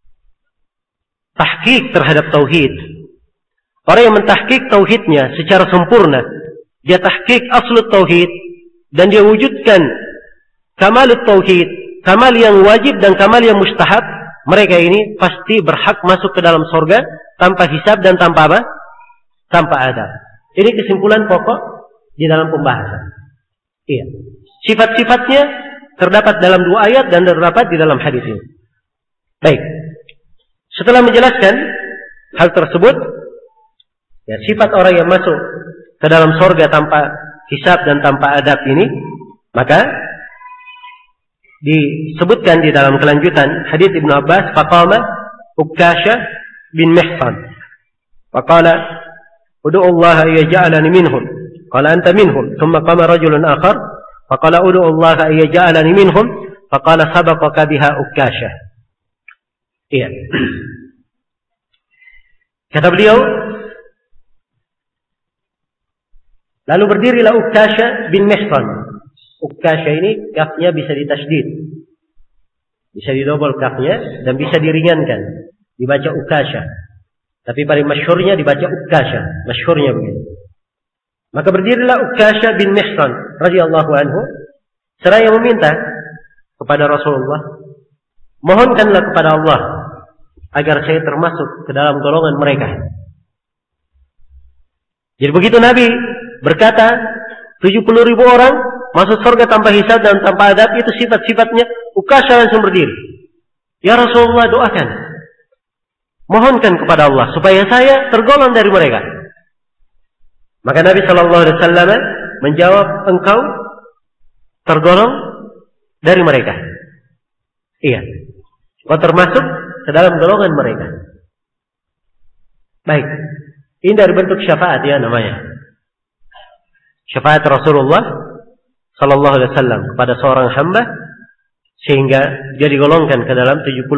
tahqiq terhadap tauhid, orang yang mentahqiq tauhidnya secara sempurna, dia tahqiq aslut tauhid dan dia wujudkan kamalut tauhid, kamal yang wajib dan kamal yang mustahab, mereka ini pasti berhak masuk ke dalam surga tanpa hisab dan tanpa apa? Tanpa adab. Ini kesimpulan pokok di dalam pembahasan. Iya. Sifat-sifatnya terdapat dalam 2 ayat dan terdapat di dalam hadis ini. Baik. Setelah menjelaskan hal tersebut, ya, sifat orang yang masuk ke dalam surga tanpa hisab dan tanpa adab ini, maka disebutkan di dalam kelanjutan hadis Ibnu Abbas, faqama Ukasha bin Mihsan faqala ud'u Allah yaj'alani minhum qala anta minhum thumma qama rajulun akhar faqala ud'u Allah yaj'alani minhum faqala sabaqaka biha Ukasha. Iya. Kata beliau, lalu berdirilah Ukasha bin Mihsan. Ukasha ini kafnya bisa ditasydid, bisa didobel kafnya dan bisa diringankan, dibaca Ukasha. Tapi paling masyhurnya dibaca Ukasha, masyhurnya begitu. Maka berdirilah Ukasha bin Mihsan radhiyallahu anhu seraya meminta kepada Rasulullah, mohonkanlah kepada Allah agar saya termasuk ke dalam golongan mereka. Jadi begitu Nabi berkata 70.000 orang masuk surga tanpa hisab dan tanpa adab, itu sifat-sifatnya, Ukasha langsung berdiri. Ya Rasulullah, doakan, mohonkan kepada Allah supaya saya tergolong dari mereka. Maka Nabi Shallallahu Alaihi Wasallam menjawab, engkau tergolong dari mereka. Iya, kau termasuk ke dalam golongan mereka. Baik, ini dari bentuk syafaat ya namanya. Syafaat Rasulullah Sallallahu Alaihi Wasallam kepada seorang hamba sehingga dia digolongkan ke dalam 70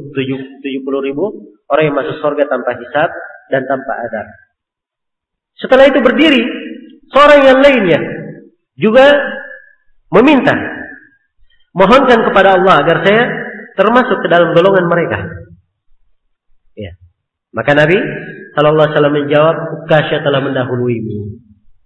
ribu orang yang masuk surga tanpa hisab dan tanpa adab. Setelah itu berdiri seorang yang lainnya juga meminta, mohonkan kepada Allah agar saya termasuk ke dalam golongan mereka. Ya. Maka Nabi Sallallahu Alaihi Wasallam menjawab, Ukasha telah mendahuluimu.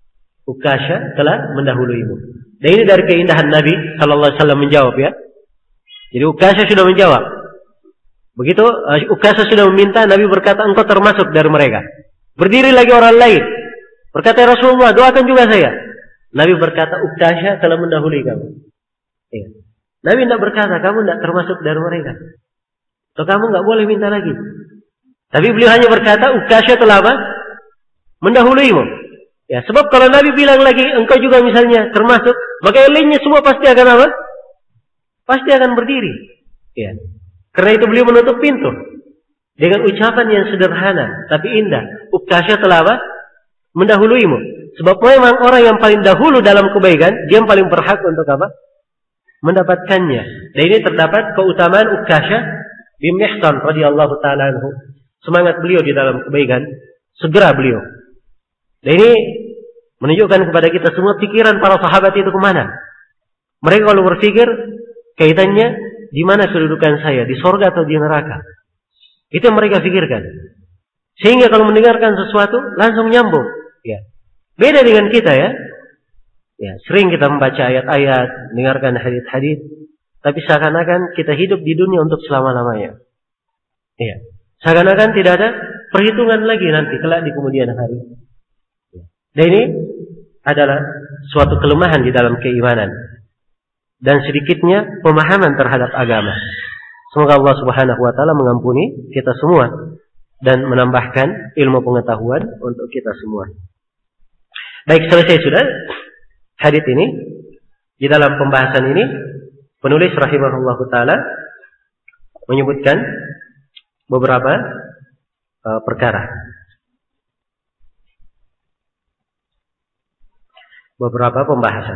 Ukasha telah mendahuluimu. Dan ini dari keindahan Nabi Sallallahu Alaihi Wasallam menjawab ya. Jadi Ukasha sudah menjawab. Begitu Ukasha sudah meminta, Nabi berkata, engkau termasuk dari mereka. Berdiri lagi orang lain, berkata, Rasulullah doakan juga saya. Nabi berkata, Ukasha telah mendahului kamu. Ya. Nabi tidak berkata, kamu tidak termasuk dari mereka. Atau kamu tidak boleh minta lagi. Tapi beliau hanya berkata, Ukasha telah apa? Mendahuluimu. Ya, sebab kalau Nabi bilang lagi, engkau juga misalnya termasuk, maka yang lainnya semua pasti akan apa? Pasti akan berdiri. Ya. Karena itu beliau menutup pintu dengan ucapan yang sederhana tapi indah. Ukasha telah apa? Mendahuluimu. Sebab memang orang yang paling dahulu dalam kebaikan, dia yang paling berhak untuk apa? Mendapatkannya. Dan ini terdapat keutamaan Ukasha bin Mihsan radhiyallahu taala anhu. Semangat beliau di dalam kebaikan, segera beliau. Dan ini menunjukkan kepada kita semua pikiran para sahabat itu kemana. Mereka kalau berpikir kaitannya di mana kedudukan saya, di surga atau di neraka. Itu yang mereka pikirkan. Sehingga kalau mendengarkan sesuatu langsung nyambung. Ya. Beda dengan kita ya. Ya, sering kita membaca ayat-ayat, mendengarkan hadis-hadis, tapi seakan-akan kita hidup di dunia untuk selama-lamanya. Ya. Seakan-akan tidak ada perhitungan lagi nanti kelak di kemudian hari. Dan ini adalah suatu kelemahan di dalam keimanan dan sedikitnya pemahaman terhadap agama. Semoga Allah Subhanahu wa taala mengampuni kita semua dan menambahkan ilmu pengetahuan untuk kita semua. Baik, selesai sudah hadits ini. Di dalam pembahasan ini penulis rahimahullahu taala menyebutkan beberapa perkara. Beberapa pembahasan.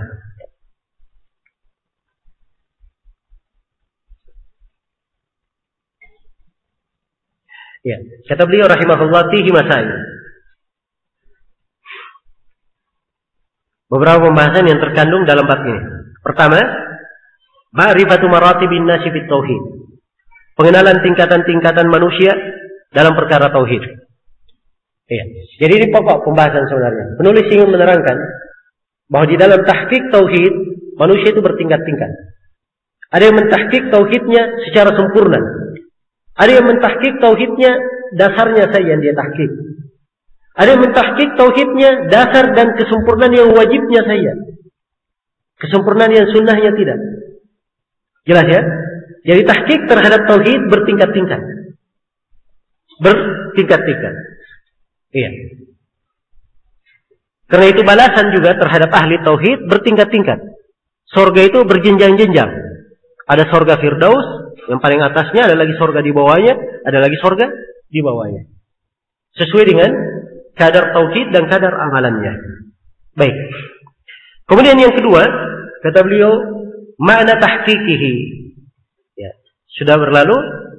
Ya, kata beliau rahimahullah fihi masail. Beberapa pembahasan yang terkandung dalam bab ini. Pertama, ma'rifatu maratibin nasi fit tauhid. Pengenalan tingkatan-tingkatan manusia dalam perkara tauhid. Ya. Jadi ini pokok pembahasan sebenarnya. Penulis ingin menerangkan bahwa di dalam tahqiq tauhid manusia itu bertingkat-tingkat. Ada yang mentahqiq tauhidnya secara sempurna. Ada yang mentahqiq tauhidnya dasarnya saja yang dia tahqiq. Ada yang mentahqiq tauhidnya dasar dan kesempurnaan yang wajibnya saja. Kesempurnaan yang sunnahnya tidak. Jelas ya? Jadi tahqiq terhadap tauhid bertingkat-tingkat. Bertingkat-tingkat. Iya. Karena itu balasan juga terhadap ahli tauhid bertingkat-tingkat. Surga itu berjenjang-jenjang. Ada surga Firdaus yang paling atasnya, ada lagi surga di bawahnya, ada lagi surga di bawahnya. Sesuai dengan kadar tauhid dan kadar amalannya. Baik. Kemudian yang kedua, kata beliau, makna tahqiqihi. Ya, sudah berlalu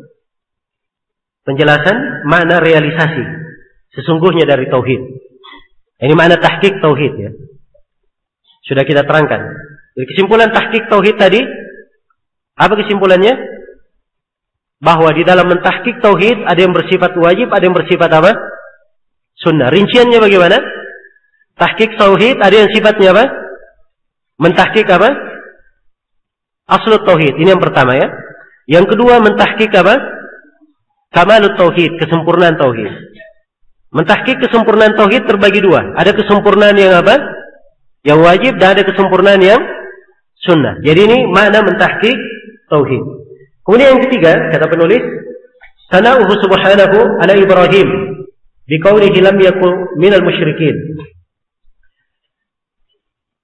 penjelasan makna realisasi sesungguhnya dari tauhid. Ini makna tahqiq tauhid ya. Sudah kita terangkan. Jadi kesimpulan tahqiq tauhid tadi, apa kesimpulannya? Bahwa di dalam mentahqiq tauhid ada yang bersifat wajib, ada yang bersifat apa? Sunnah. Rinciannya bagaimana? Tahqiq tauhid ada yang sifatnya apa? Mentahqiq apa? Aslut tauhid. Ini yang pertama ya. Yang kedua mentahqiq apa? Kamalut tauhid, kesempurnaan tauhid. Mentahqiq kesempurnaan tauhid terbagi dua. Ada kesempurnaan yang apa? Yang wajib dan ada kesempurnaan yang sunnah. Jadi ini makna mentahqiq tauhid. Kemudian yang ketiga, kata penulis, sana'uhu subhanahu ala Ibrahim biqaulihi lam yakun minal musyrikin.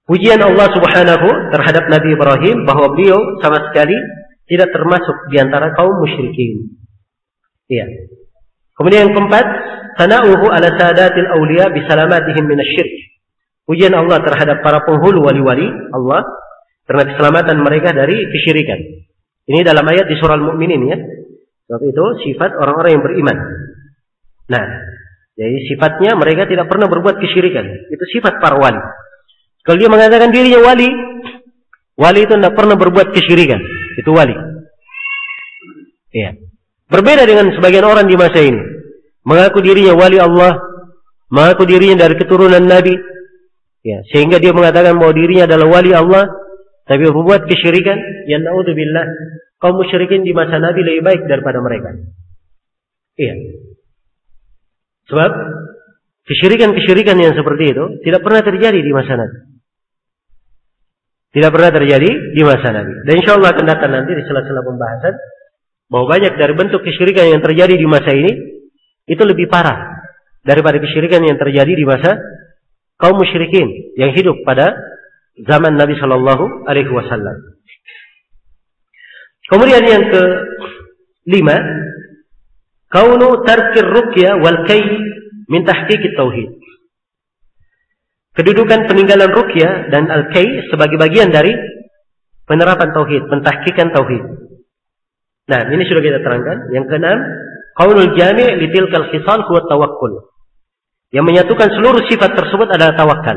pujian Allah Subhanahu terhadap Nabi Ibrahim bahwa beliau sama sekali tidak termasuk di antara kaum musyrikin. Iya. Kemudian yang keempat, sana'uhu ala sadatil awliya bisalamatihim minasy-syirk. Pujian Allah terhadap para penghulu wali-wali Allah karena keselamatan mereka dari kesyirikan. Ini dalam ayat di surah Al-Mu'minin ya. Sebab itu sifat orang-orang yang beriman. Nah, jadi sifatnya mereka tidak pernah berbuat kesyirikan. Itu sifat para wali. Kalau dia mengatakan dirinya wali, wali itu tidak pernah berbuat kesyirikan. Itu wali. Iya. Berbeda dengan sebagian orang di masa ini. Mengaku dirinya wali Allah, mengaku dirinya dari keturunan Nabi. Ya, sehingga dia mengatakan bahwa dirinya adalah wali Allah, tapi berbuat kesyirikan. Ya na'udzubillah, kaum musyrikin di masa Nabi lebih baik daripada mereka. Iya. Sebab kesyirikan-kesyirikan yang seperti itu tidak pernah terjadi di masa Nabi. Tidak pernah terjadi di masa Nabi. Dan insya Allah akan datang nanti di sela-sela pembahasan bahwa banyak dari bentuk kesyirikan yang terjadi di masa ini itu lebih parah daripada kesyirikan yang terjadi di masa kaum musyrikin yang hidup pada zaman Nabi Shallallahu Alaihi Wasallam. Kemudian yang kelima, kaunu tarkir ruqyah wal kay min tahqiqit tauhid. Kedudukan peninggalan ruqyah dan al-kay sebagai bagian dari penerapan tauhid, pentahqiqan tauhid. Nah, ini sudah kita terangkan. Yang keenam, qaulul jami' li tilkal khisal huwa tawakkul. Yang menyatukan seluruh sifat tersebut adalah tawakal.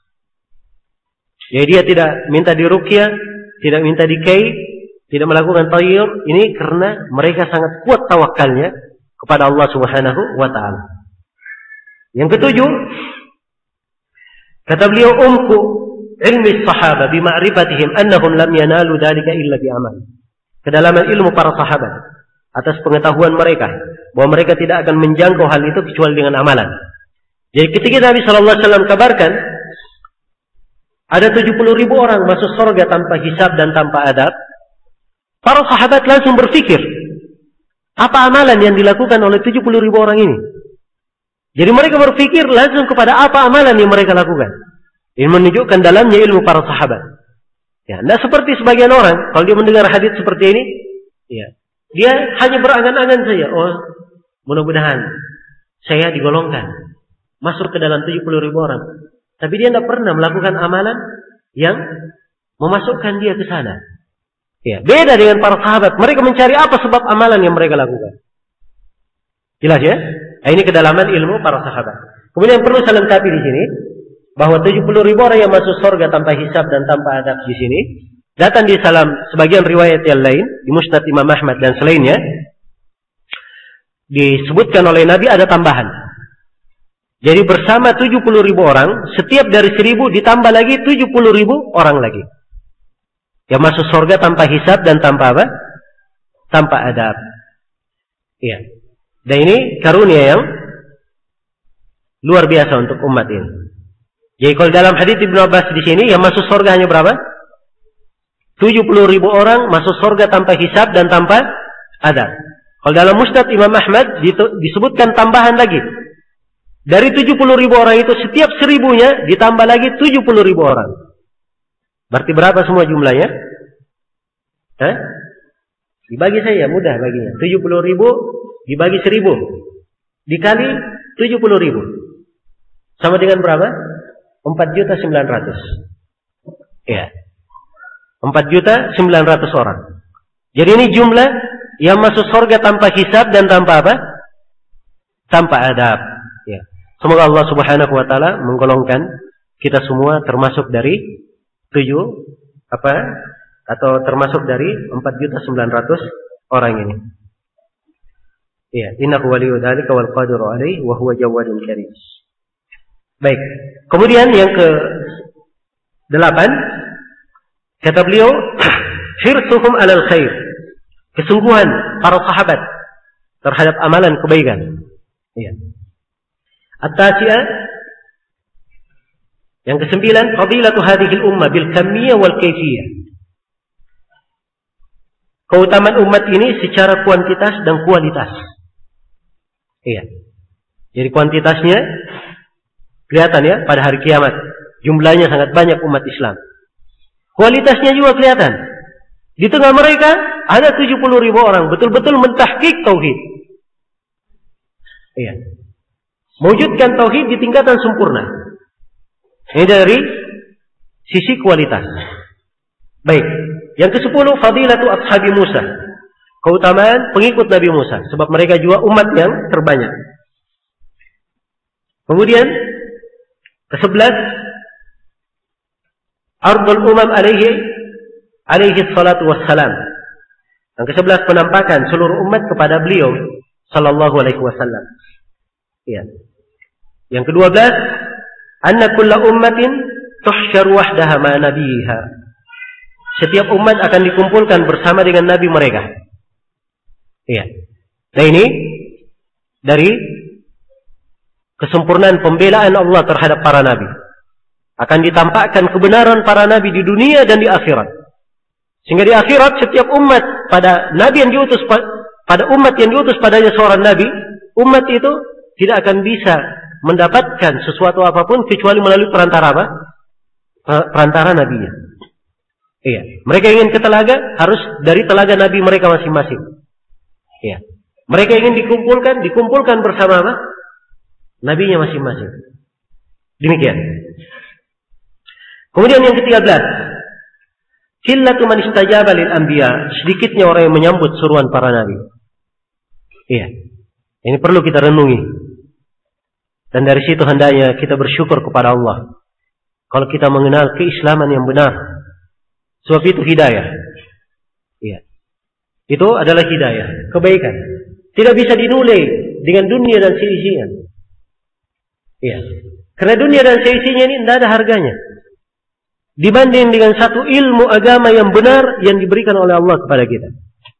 Jadi dia tidak minta diruqyah, tidak minta dikay, tidak melakukan tayyur, ini karena mereka sangat kuat tawakalnya kepada Allah Subhanahu wa taala. Yang ketujuh, kata beliau, umku ilmi sahaba bima'rifatihim annahum lam yanalu dhalika illa bi'amal. Kedalaman ilmu para sahabat atas pengetahuan mereka bahwa mereka tidak akan menjangkau hal itu kecuali dengan amalan. Jadi ketika Nabi sallallahu alaihi wasallam kabarkan ada 70.000 orang masuk surga tanpa hisab dan tanpa adab, para sahabat langsung berpikir, apa amalan yang dilakukan oleh 70.000 orang ini? Jadi mereka berpikir langsung kepada apa amalan yang mereka lakukan. Ini menunjukkan dalamnya ilmu para sahabat. Ya, tidak seperti sebagian orang kalau dia mendengar hadis seperti ini, ya, dia hanya berangan-angan saja. Oh, mudah-mudahan saya digolongkan masuk ke dalam 70.000 orang. Tapi dia tidak pernah melakukan amalan yang memasukkan dia ke sana. Ya, beda dengan para sahabat. Mereka mencari apa sebab amalan yang mereka lakukan. Jelas ya? Ini kedalaman ilmu para sahabat. Kemudian perlu saya lengkapi di sini bahwa 70.000 orang yang masuk surga tanpa hisab dan tanpa adab di sini datang di dalam sebagian riwayat yang lain di Musnad Imam Ahmad dan selainnya disebutkan oleh Nabi ada tambahan. Jadi bersama 70.000 orang, setiap dari 1.000 ditambah lagi 70.000 orang lagi yang masuk surga tanpa hisab dan tanpa apa? Tanpa adab. Iya. Dan ini karunia yang luar biasa untuk umat ini. Jadi kalau dalam hadits Ibnu Abbas di sini yang masuk surga hanya berapa? 70.000 orang masuk surga tanpa hisab dan tanpa adab. Kalau dalam Musnad Imam Ahmad disebutkan tambahan lagi. Dari 70.000 orang itu setiap 1.000-nya ditambah lagi 70.000 orang. Berarti berapa semua jumlahnya? Hah? Dibagi saya mudah baginya. 70.000 dibagi 1.000 dikali 70.000 sama dengan berapa? 4.900.000. Ya. 4.900.000 orang. Jadi ini jumlah yang masuk surga tanpa hisab dan tanpa apa? Tanpa adab. Ya. Semoga Allah Subhanahu wa taala menggolongkan kita semua termasuk dari 7 apa? Atau termasuk dari 4.900.000 orang ini. Ya, innahu waliyyu dzalika wal qadiru alaihi wa huwa jawadun karim. Baik. Kemudian yang ke-8 kata beliau hirsuhum 'alal khair. Kesungguhan para sahabat terhadap amalan kebaikan. Iya. At-tasi'ah yang ke-9 fadilatu hadhil ummah bil kamiyyah wal kaifiyah. Keutamaan umat ini secara kuantitas dan kualitas. Iya. Jadi kuantitasnya kelihatan ya pada hari kiamat. Jumlahnya sangat banyak umat Islam. Kualitasnya juga kelihatan. Di tengah mereka ada 70.000 orang betul-betul mentahqiq tauhid. Iya. Mewujudkan tauhid di tingkatan sempurna. Ini dari sisi kualitas. Baik. Yang ke-10 fadilatu ashabi Musa. Keutamaan pengikut Nabi Musa, sebab mereka juga umat yang terbanyak. Kemudian ke-11 ardul umam alaihi salatu wassalam. Yang ke-11 penampakan seluruh umat kepada beliau sallallahu alaihi wasallam. Ya. Yang ke-12 anna kulla ummatin tuhsyaru wahdaha ma nabiha. Setiap umat akan dikumpulkan bersama dengan nabi mereka. Iya. Nah ini dari kesempurnaan pembelaan Allah terhadap para nabi. Akan ditampakkan kebenaran para nabi di dunia dan di akhirat. Sehingga di akhirat setiap umat pada nabi yang diutus pada umat yang diutus padanya seorang nabi, umat itu tidak akan bisa mendapatkan sesuatu apapun kecuali melalui perantara apa? Perantara nabinya. Iya. Mereka ingin ke telaga harus dari telaga nabi mereka masing-masing. Iya. Mereka ingin dikumpulkan bersama apa? Nabinya masing-masing. Demikian. Kemudian yang ke-13, qillatu man istajaba lil anbiya, sedikitnya orang yang menyambut seruan para nabi. Iya. Ini perlu kita renungi. Dan dari situ hendaknya kita bersyukur kepada Allah. Kalau kita mengenal keislaman yang benar. Sebab itu hidayah. Iya. Itu adalah hidayah, kebaikan. Tidak bisa dinilai dengan dunia dan seisinya. Iya. Karena dunia dan seisinya ini tidak ada harganya. Dibanding dengan satu ilmu agama yang benar yang diberikan oleh Allah kepada kita.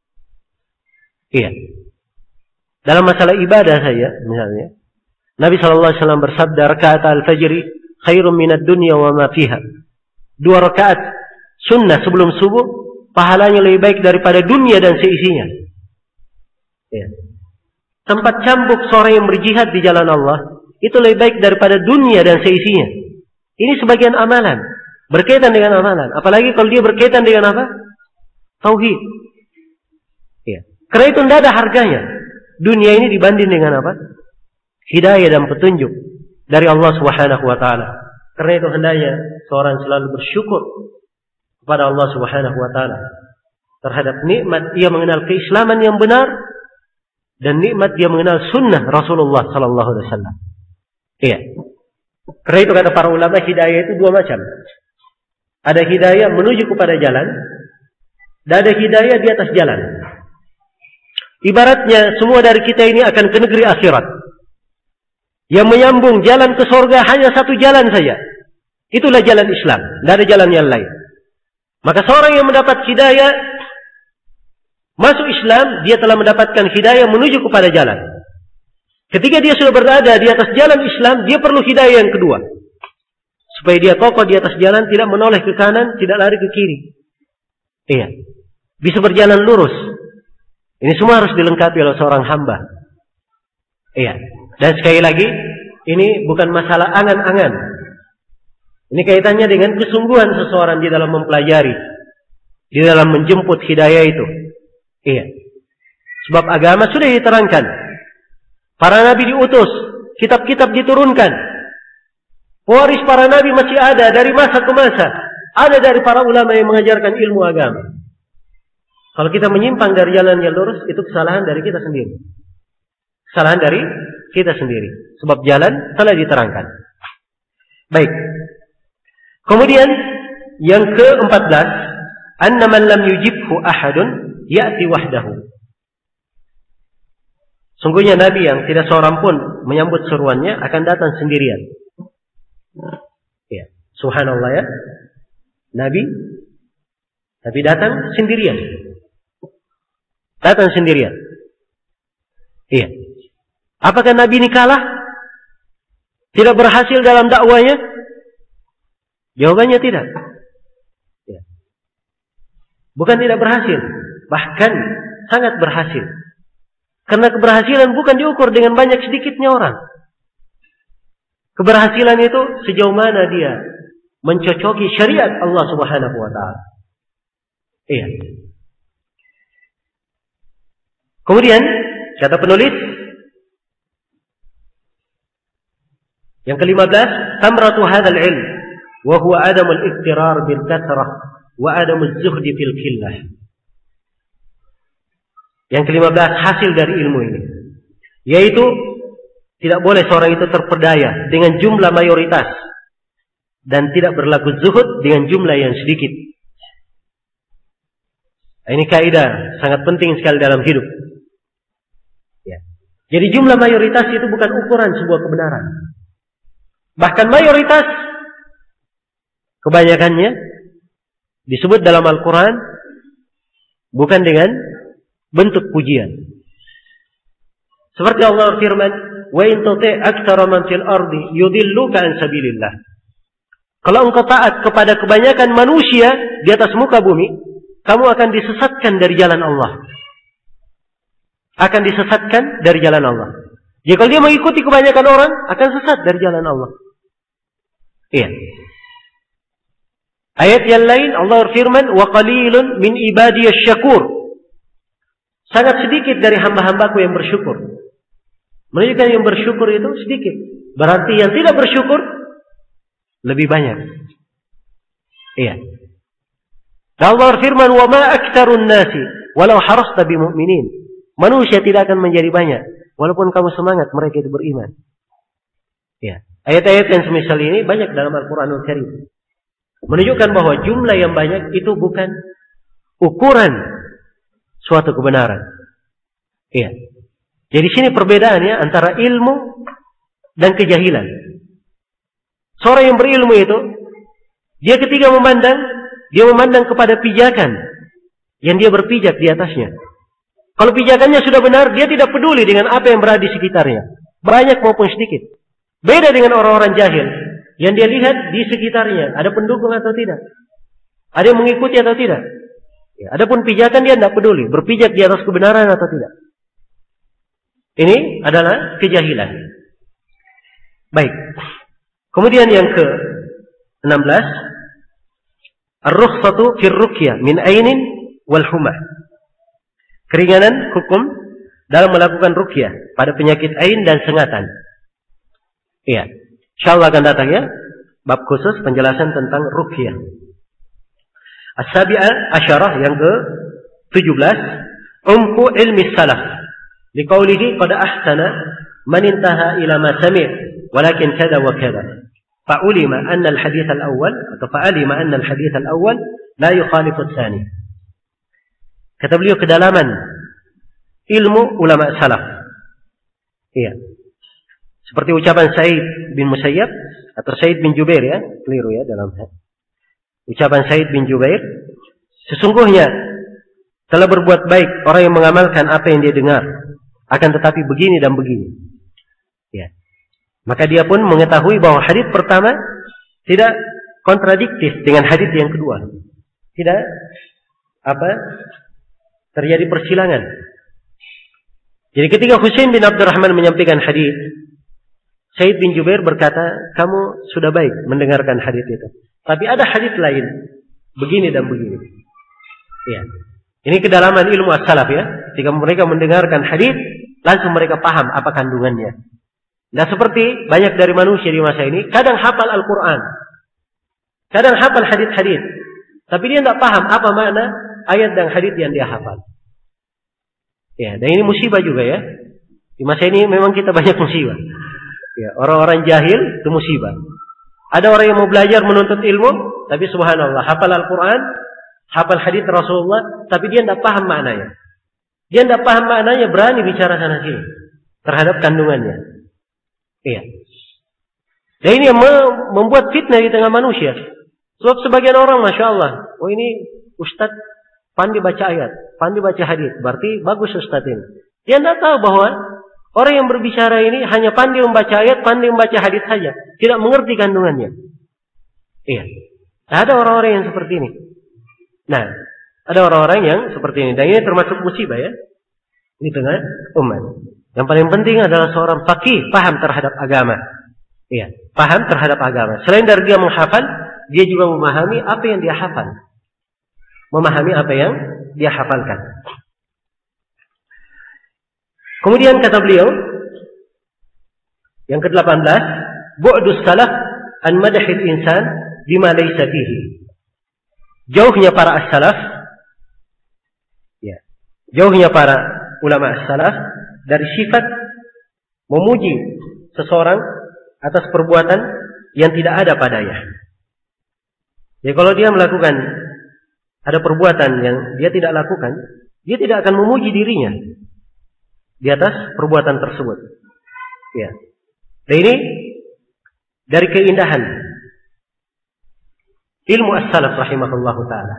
Iya. Dalam masalah ibadah saja, misalnya, Nabi SAW bersabda, rakaat al-fajri khairum minad dunya wa ma fiha. 2 rakaat sunnah sebelum subuh, pahalanya lebih baik daripada dunia dan seisinya. Ya. Tempat cambuk seorang yang berjihad di jalan Allah, itu lebih baik daripada dunia dan seisinya. Ini sebagian amalan, berkaitan dengan amalan. Apalagi kalau dia berkaitan dengan apa? Tauhid. Ya. Karena itu tidak ada harganya. Dunia ini dibanding dengan apa? Hidayah dan petunjuk dari Allah Subhanahu wa taala. Karena itu hendaknya seorang selalu bersyukur kepada Allah Subhanahu wa taala terhadap nikmat dia mengenal keislaman yang benar dan nikmat dia mengenal sunnah Rasulullah sallallahu alaihi wasallam. Iya. Karena itu kata para ulama hidayah itu 2 macam. Ada hidayah menuju kepada jalan dan ada hidayah di atas jalan. Ibaratnya semua dari kita ini akan ke negeri akhirat. Yang menyambung jalan ke surga hanya satu jalan saja. Itulah jalan Islam, tidak ada jalan yang lain. Maka seorang yang mendapat hidayah masuk Islam, dia telah mendapatkan hidayah menuju kepada jalan. Ketika dia sudah berada di atas jalan Islam, dia perlu hidayah yang kedua. Supaya dia kokoh di atas jalan, tidak menoleh ke kanan, tidak lari ke kiri. Iya. Bisa berjalan lurus. Ini semua harus dilengkapi oleh seorang hamba. Iya. Dan sekali lagi, ini bukan masalah angan-angan. Ini kaitannya dengan kesungguhan seseorang di dalam mempelajari, di dalam menjemput hidayah itu. Iya. Sebab agama sudah diterangkan. Para nabi diutus, kitab-kitab diturunkan. Pewaris para nabi masih ada dari masa ke masa. Ada dari para ulama yang mengajarkan ilmu agama. Kalau kita menyimpang dari jalan yang lurus, itu kesalahan dari kita sendiri. Kesalahan dari kita sendiri. Sebab jalan telah diterangkan. Baik. Kemudian yang ke-14, anna man lam yujibhu ahadun ya'ti wahdahu. Sungguhnya Nabi yang tidak seorang pun menyambut seruannya akan datang sendirian. Ya, subhanallah ya. Nabi datang sendirian. Datang sendirian. Iya. Apakah Nabi ini kalah? Tidak berhasil dalam dakwanya? Jawabannya tidak. Ya. Bukan tidak berhasil, bahkan sangat berhasil. Karena keberhasilan bukan diukur dengan banyak sedikitnya orang. Keberhasilan itu sejauh mana dia mencocoki syariat Allah Subhanahu wa taala. Iya. Kemudian kata penulis yang ke-15, tamratu hadzal ilm wa huwa adamul iktirar bil kathrah wa adamuz zuhdi fil qillah. Yang ke-15 hasil dari ilmu ini, yaitu tidak boleh seorang itu terpedaya dengan jumlah mayoritas dan tidak berlaku zuhud dengan jumlah yang sedikit. Ini kaidah sangat penting sekali dalam hidup. Ya. Jadi jumlah mayoritas itu bukan ukuran sebuah kebenaran. Bahkan mayoritas kebanyakannya disebut dalam Al-Quran bukan dengan bentuk pujian. Seperti Allah firman, "Wa in tuti' aktsara man fil ardi yudilluka an sabilillah." Kalau engkau taat kepada kebanyakan manusia di atas muka bumi, kamu akan disesatkan dari jalan Allah. Akan disesatkan dari jalan Allah. Jadi kalau dia mengikuti kebanyakan orang, akan sesat dari jalan Allah. Iya. Ayat yang lain Allah berfirman, "Wa qalilun min ibadiyasy syakur." Sangat sedikit dari hamba-hambaku yang bersyukur. Menunjukkan yang bersyukur itu sedikit. Berarti yang tidak bersyukur lebih banyak. Iya. Allah berfirman, "Wa ma aktsarun nasi walau harasta bimu'minin." Manusia tidak akan menjadi banyak walaupun kamu semangat mereka itu beriman. Ya. Ayat-ayat yang semisal ini banyak dalam Al-Qur'anul Karim. Menunjukkan bahwa jumlah yang banyak itu bukan ukuran suatu kebenaran. Iya. Jadi sini perbedaannya antara ilmu dan kejahilan. Seorang yang berilmu itu, dia ketika memandang, dia memandang kepada pijakan yang dia berpijak di atasnya. Kalau pijakannya sudah benar, dia tidak peduli dengan apa yang berada di sekitarnya, banyak maupun sedikit. Beda dengan orang-orang jahil yang dia lihat di sekitarnya, ada pendukung atau tidak, ada yang mengikuti atau tidak. Ya, adapun pijakan dia tidak peduli, berpijak di atas kebenaran atau tidak. Ini adalah kejahilan. Baik. Kemudian yang ke-16, ar-rukhsatu fir ruqyah min ainin wal humah. Keringanan hukum dalam melakukan ruqyah pada penyakit ain dan sengatan. Iya. Insyaallah akan datang ya bab khusus penjelasan tentang ruqyah. As-sabi'ah asyarah yang ke-17, umku ilmi salaf. Liqaulihi qad ahsana man intaha ila ma sami' walakin kada wa kada. Fa'ulima anna al-hadits al-awwal atau fa'alima anna al-hadits al-awwal la yukhalifu ats-tsani. Kata beliau kedalaman ilmu ulama salaf. Iya. Seperti ucapan Sa'id bin Musayyab atau Sa'id bin Jubair ya, keliru ya dalam ucapan Sa'id bin Jubair, sesungguhnya telah berbuat baik orang yang mengamalkan apa yang dia dengar, akan tetapi begini dan begini. Ya. Maka dia pun mengetahui bahwa hadis pertama tidak kontradiktif dengan hadis yang kedua. Tidak terjadi persilangan. Jadi ketika Husain bin Abdurrahman menyampaikan hadis, Sa'id bin Jubair berkata, kamu sudah baik mendengarkan hadis itu. Tapi ada hadis lain, begini dan begini. Ya. Ini kedalaman ilmu as-salaf ya. Ketika mereka mendengarkan hadis, langsung mereka paham apa kandungannya. Nah seperti banyak dari manusia di masa ini, kadang hafal Al-Quran, kadang hafal hadis-hadis, tapi dia tidak paham apa makna ayat dan hadis yang dia hafal. Ya, dan ini musibah juga ya. Di masa ini memang kita banyak musibah. Ya, orang-orang jahil itu musibah. Ada orang yang mau belajar menuntut ilmu, tapi subhanallah hafal Al-Quran, hafal hadis Rasulullah, tapi dia tidak paham maknanya. Dia tidak paham maknanya, berani bicara sana sini terhadap kandungannya. Iya. Dan ini yang membuat fitnah di tengah manusia. Sebab sebagian orang, masya Allah, oh ini ustaz pandai baca ayat, pandai baca hadis, berarti bagus ustaz ini. Dia tidak tahu bahwa orang yang berbicara ini hanya pandai membaca ayat, pandai membaca hadis saja, tidak mengerti kandungannya. Iya. Ada orang-orang yang seperti ini. Nah, ada orang-orang yang seperti ini, dan ini termasuk musibah ya di tengah umat. Yang paling penting adalah seorang faqih, paham terhadap agama. Iya, paham terhadap agama. Selain dari dia menghafal, dia juga memahami apa yang dia hafal. Memahami apa yang dia hafalkan. Kemudian kata beliau, yang ke-18, bu'dus salaf an madahil insan bima laysa fihi. Jauhnya para as-salaf, ya, jauhnya para ulama as-salaf dari sifat memuji seseorang atas perbuatan yang tidak ada padanya. Jadi kalau dia melakukan ada perbuatan yang dia tidak lakukan, dia tidak akan memuji dirinya di atas perbuatan tersebut. Ya. Dan ini dari keindahan ilmu as-salaf rahimahullahu ta'ala.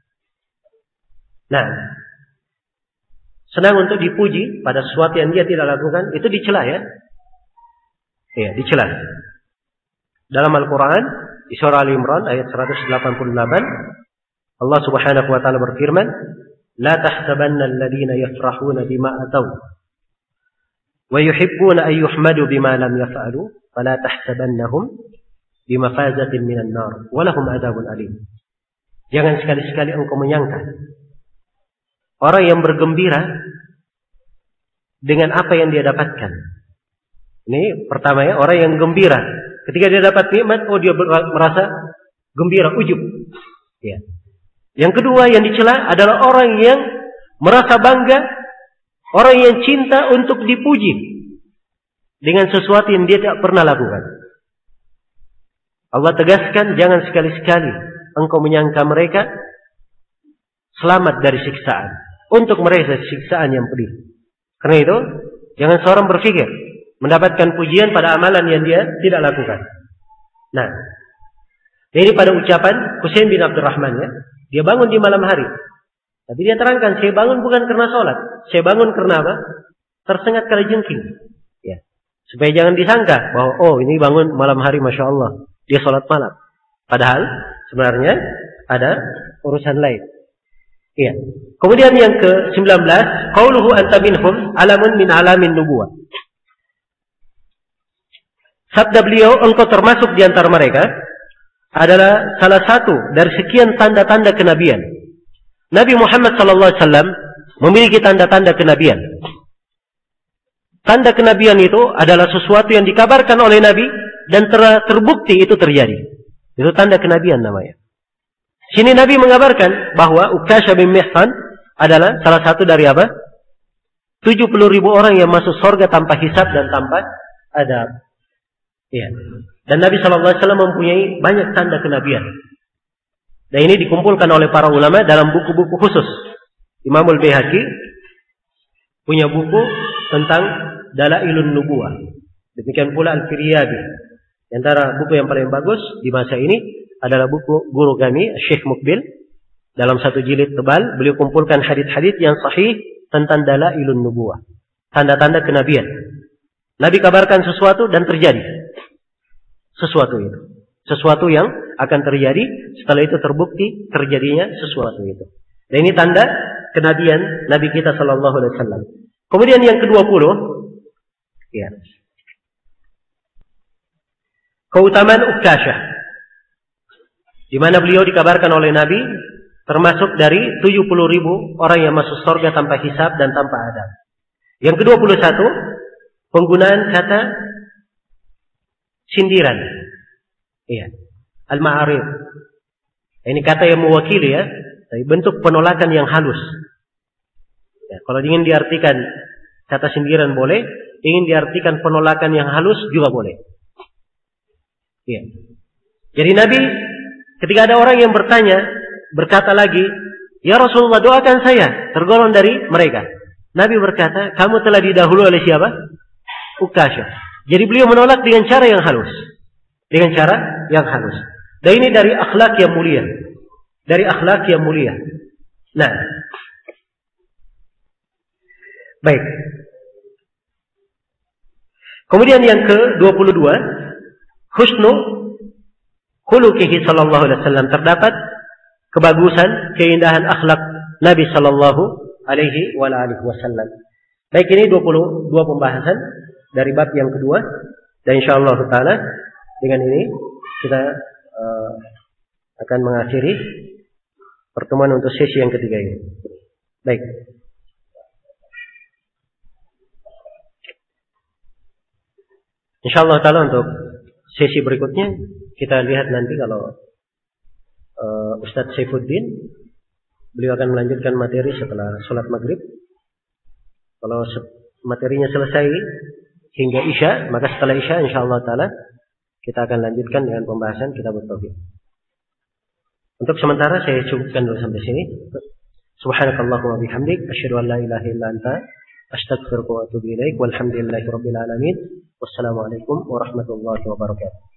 Nah, senang untuk dipuji pada sesuatu yang dia tidak lakukan, itu dicela ya. Ya, dicela. Dalam Al-Quran, di surah Al-Imran ayat 188, Allah Subhanahu wa taala berfirman, "La tahsabanna alladhina yafrahuna bima ataw wa yuhibbuna an yuhmadu bima lam yaf'alu, fala tahsabannahum bimafazatin minan nar wa lahum adzabun alim." Jangan sekali-sekali engkau menyangka orang yang bergembira dengan apa yang dia dapatkan. Ini pertama ya, orang yang gembira ketika dia dapat nikmat, oh dia merasa gembira, ujub. Ya. Yang kedua yang dicela adalah orang yang merasa bangga, orang yang cinta untuk dipuji dengan sesuatu yang dia tidak pernah lakukan. Allah tegaskan, jangan sekali-sekali engkau menyangka mereka selamat dari siksaan. Untuk mereka siksaan yang pedih. Karena itu, jangan seorang berpikir mendapatkan pujian pada amalan yang dia tidak lakukan. Nah, ini pada ucapan Husain bin Abdurrahman ya. Dia bangun di malam hari. Tapi dia terangkan, saya bangun bukan karena sholat. Saya bangun karena apa? Tersengat kalajengking. Ya. Supaya jangan disangka bahwa, oh ini bangun malam hari, Masya Allah. Dia sholat malam. Padahal sebenarnya ada urusan lain. Iya. Kemudian yang ke-19, qauluhu anta minhum alamun min alamin nubuwah. Sabda beliau, engkau termasuk di antara mereka, adalah salah satu dari sekian tanda-tanda kenabian. Nabi Muhammad SAW memiliki tanda-tanda kenabian. Tanda kenabian itu adalah sesuatu yang dikabarkan oleh Nabi dan terbukti itu terjadi. Itu tanda kenabian namanya. Sini Nabi mengabarkan bahwa Ukasha bin Mihsan adalah salah satu dari apa? 70.000 orang yang masuk surga tanpa hisab dan tanpa adab. Ya. Dan Nabi SAW mempunyai banyak tanda kenabian. Dan ini dikumpulkan oleh para ulama dalam buku-buku khusus. Imam Al-Baihaqi punya buku tentang Dalailun Nubuwah. Demikian pula Al-Firyabi. Di antara buku yang paling bagus di masa ini adalah buku guru kami, Syekh Mukbil. Dalam satu jilid tebal, beliau kumpulkan hadits-hadits yang sahih tentang Dalailun Nubuwah. Tanda-tanda kenabian. Nabi kabarkan sesuatu dan terjadi. Sesuatu itu. Sesuatu yang akan terjadi, setelah itu terbukti terjadinya sesuatu itu. Dan ini tanda kenabian Nabi kita sallallahu alaihi wasallam. Kemudian yang ke-20, ya. Keutamaan Ukasha. Di mana beliau dikabarkan oleh Nabi termasuk dari 70.000 orang yang masuk surga tanpa hisab dan tanpa adab. Yang ke-21, penggunaan kata sindiran. Iya. Al-ma'arif. Ini kata yang mewakili ya, tapi bentuk penolakan yang halus. Ya, kalau ingin diartikan kata sindiran boleh, ingin diartikan penolakan yang halus juga boleh. Iya. Jadi Nabi ketika ada orang yang berkata lagi, "Ya Rasulullah, doakan saya tergolong dari mereka." Nabi berkata, "Kamu telah didahului oleh siapa?" Ukasha. Jadi beliau menolak dengan cara yang halus. Dengan cara yang halus. Dan ini dari akhlak yang mulia. Dari akhlak yang mulia. Nah. Baik. Kemudian yang ke-22. Husnu khuluqihi sallallahu alaihi wasallam. Terdapat kebagusan, keindahan akhlak Nabi sallallahu alaihi wasallam. Baik, ini 22 pembahasan dari bab yang kedua. Dan insyaallah ta'ala dengan ini kita akan mengakhiri pertemuan untuk sesi yang ketiga ini. Baik. Insyaallah taala untuk sesi berikutnya kita lihat nanti kalau Ustadz Saifuddin beliau akan melanjutkan materi setelah sholat maghrib. Kalau materinya selesai hingga isya, maka setelah isya insyaallah taala kita akan lanjutkan dengan pembahasan kitab tauhid. Untuk sementara saya cukupkan dulu sampai sini. Subhanakallahumma bihamdik asyhadu an la ilaha illa anta astaghfiruka wa atubu ilaik. Walhamdulillahirabbil alamin. Wassalamualaikum warahmatullahi wabarakatuh.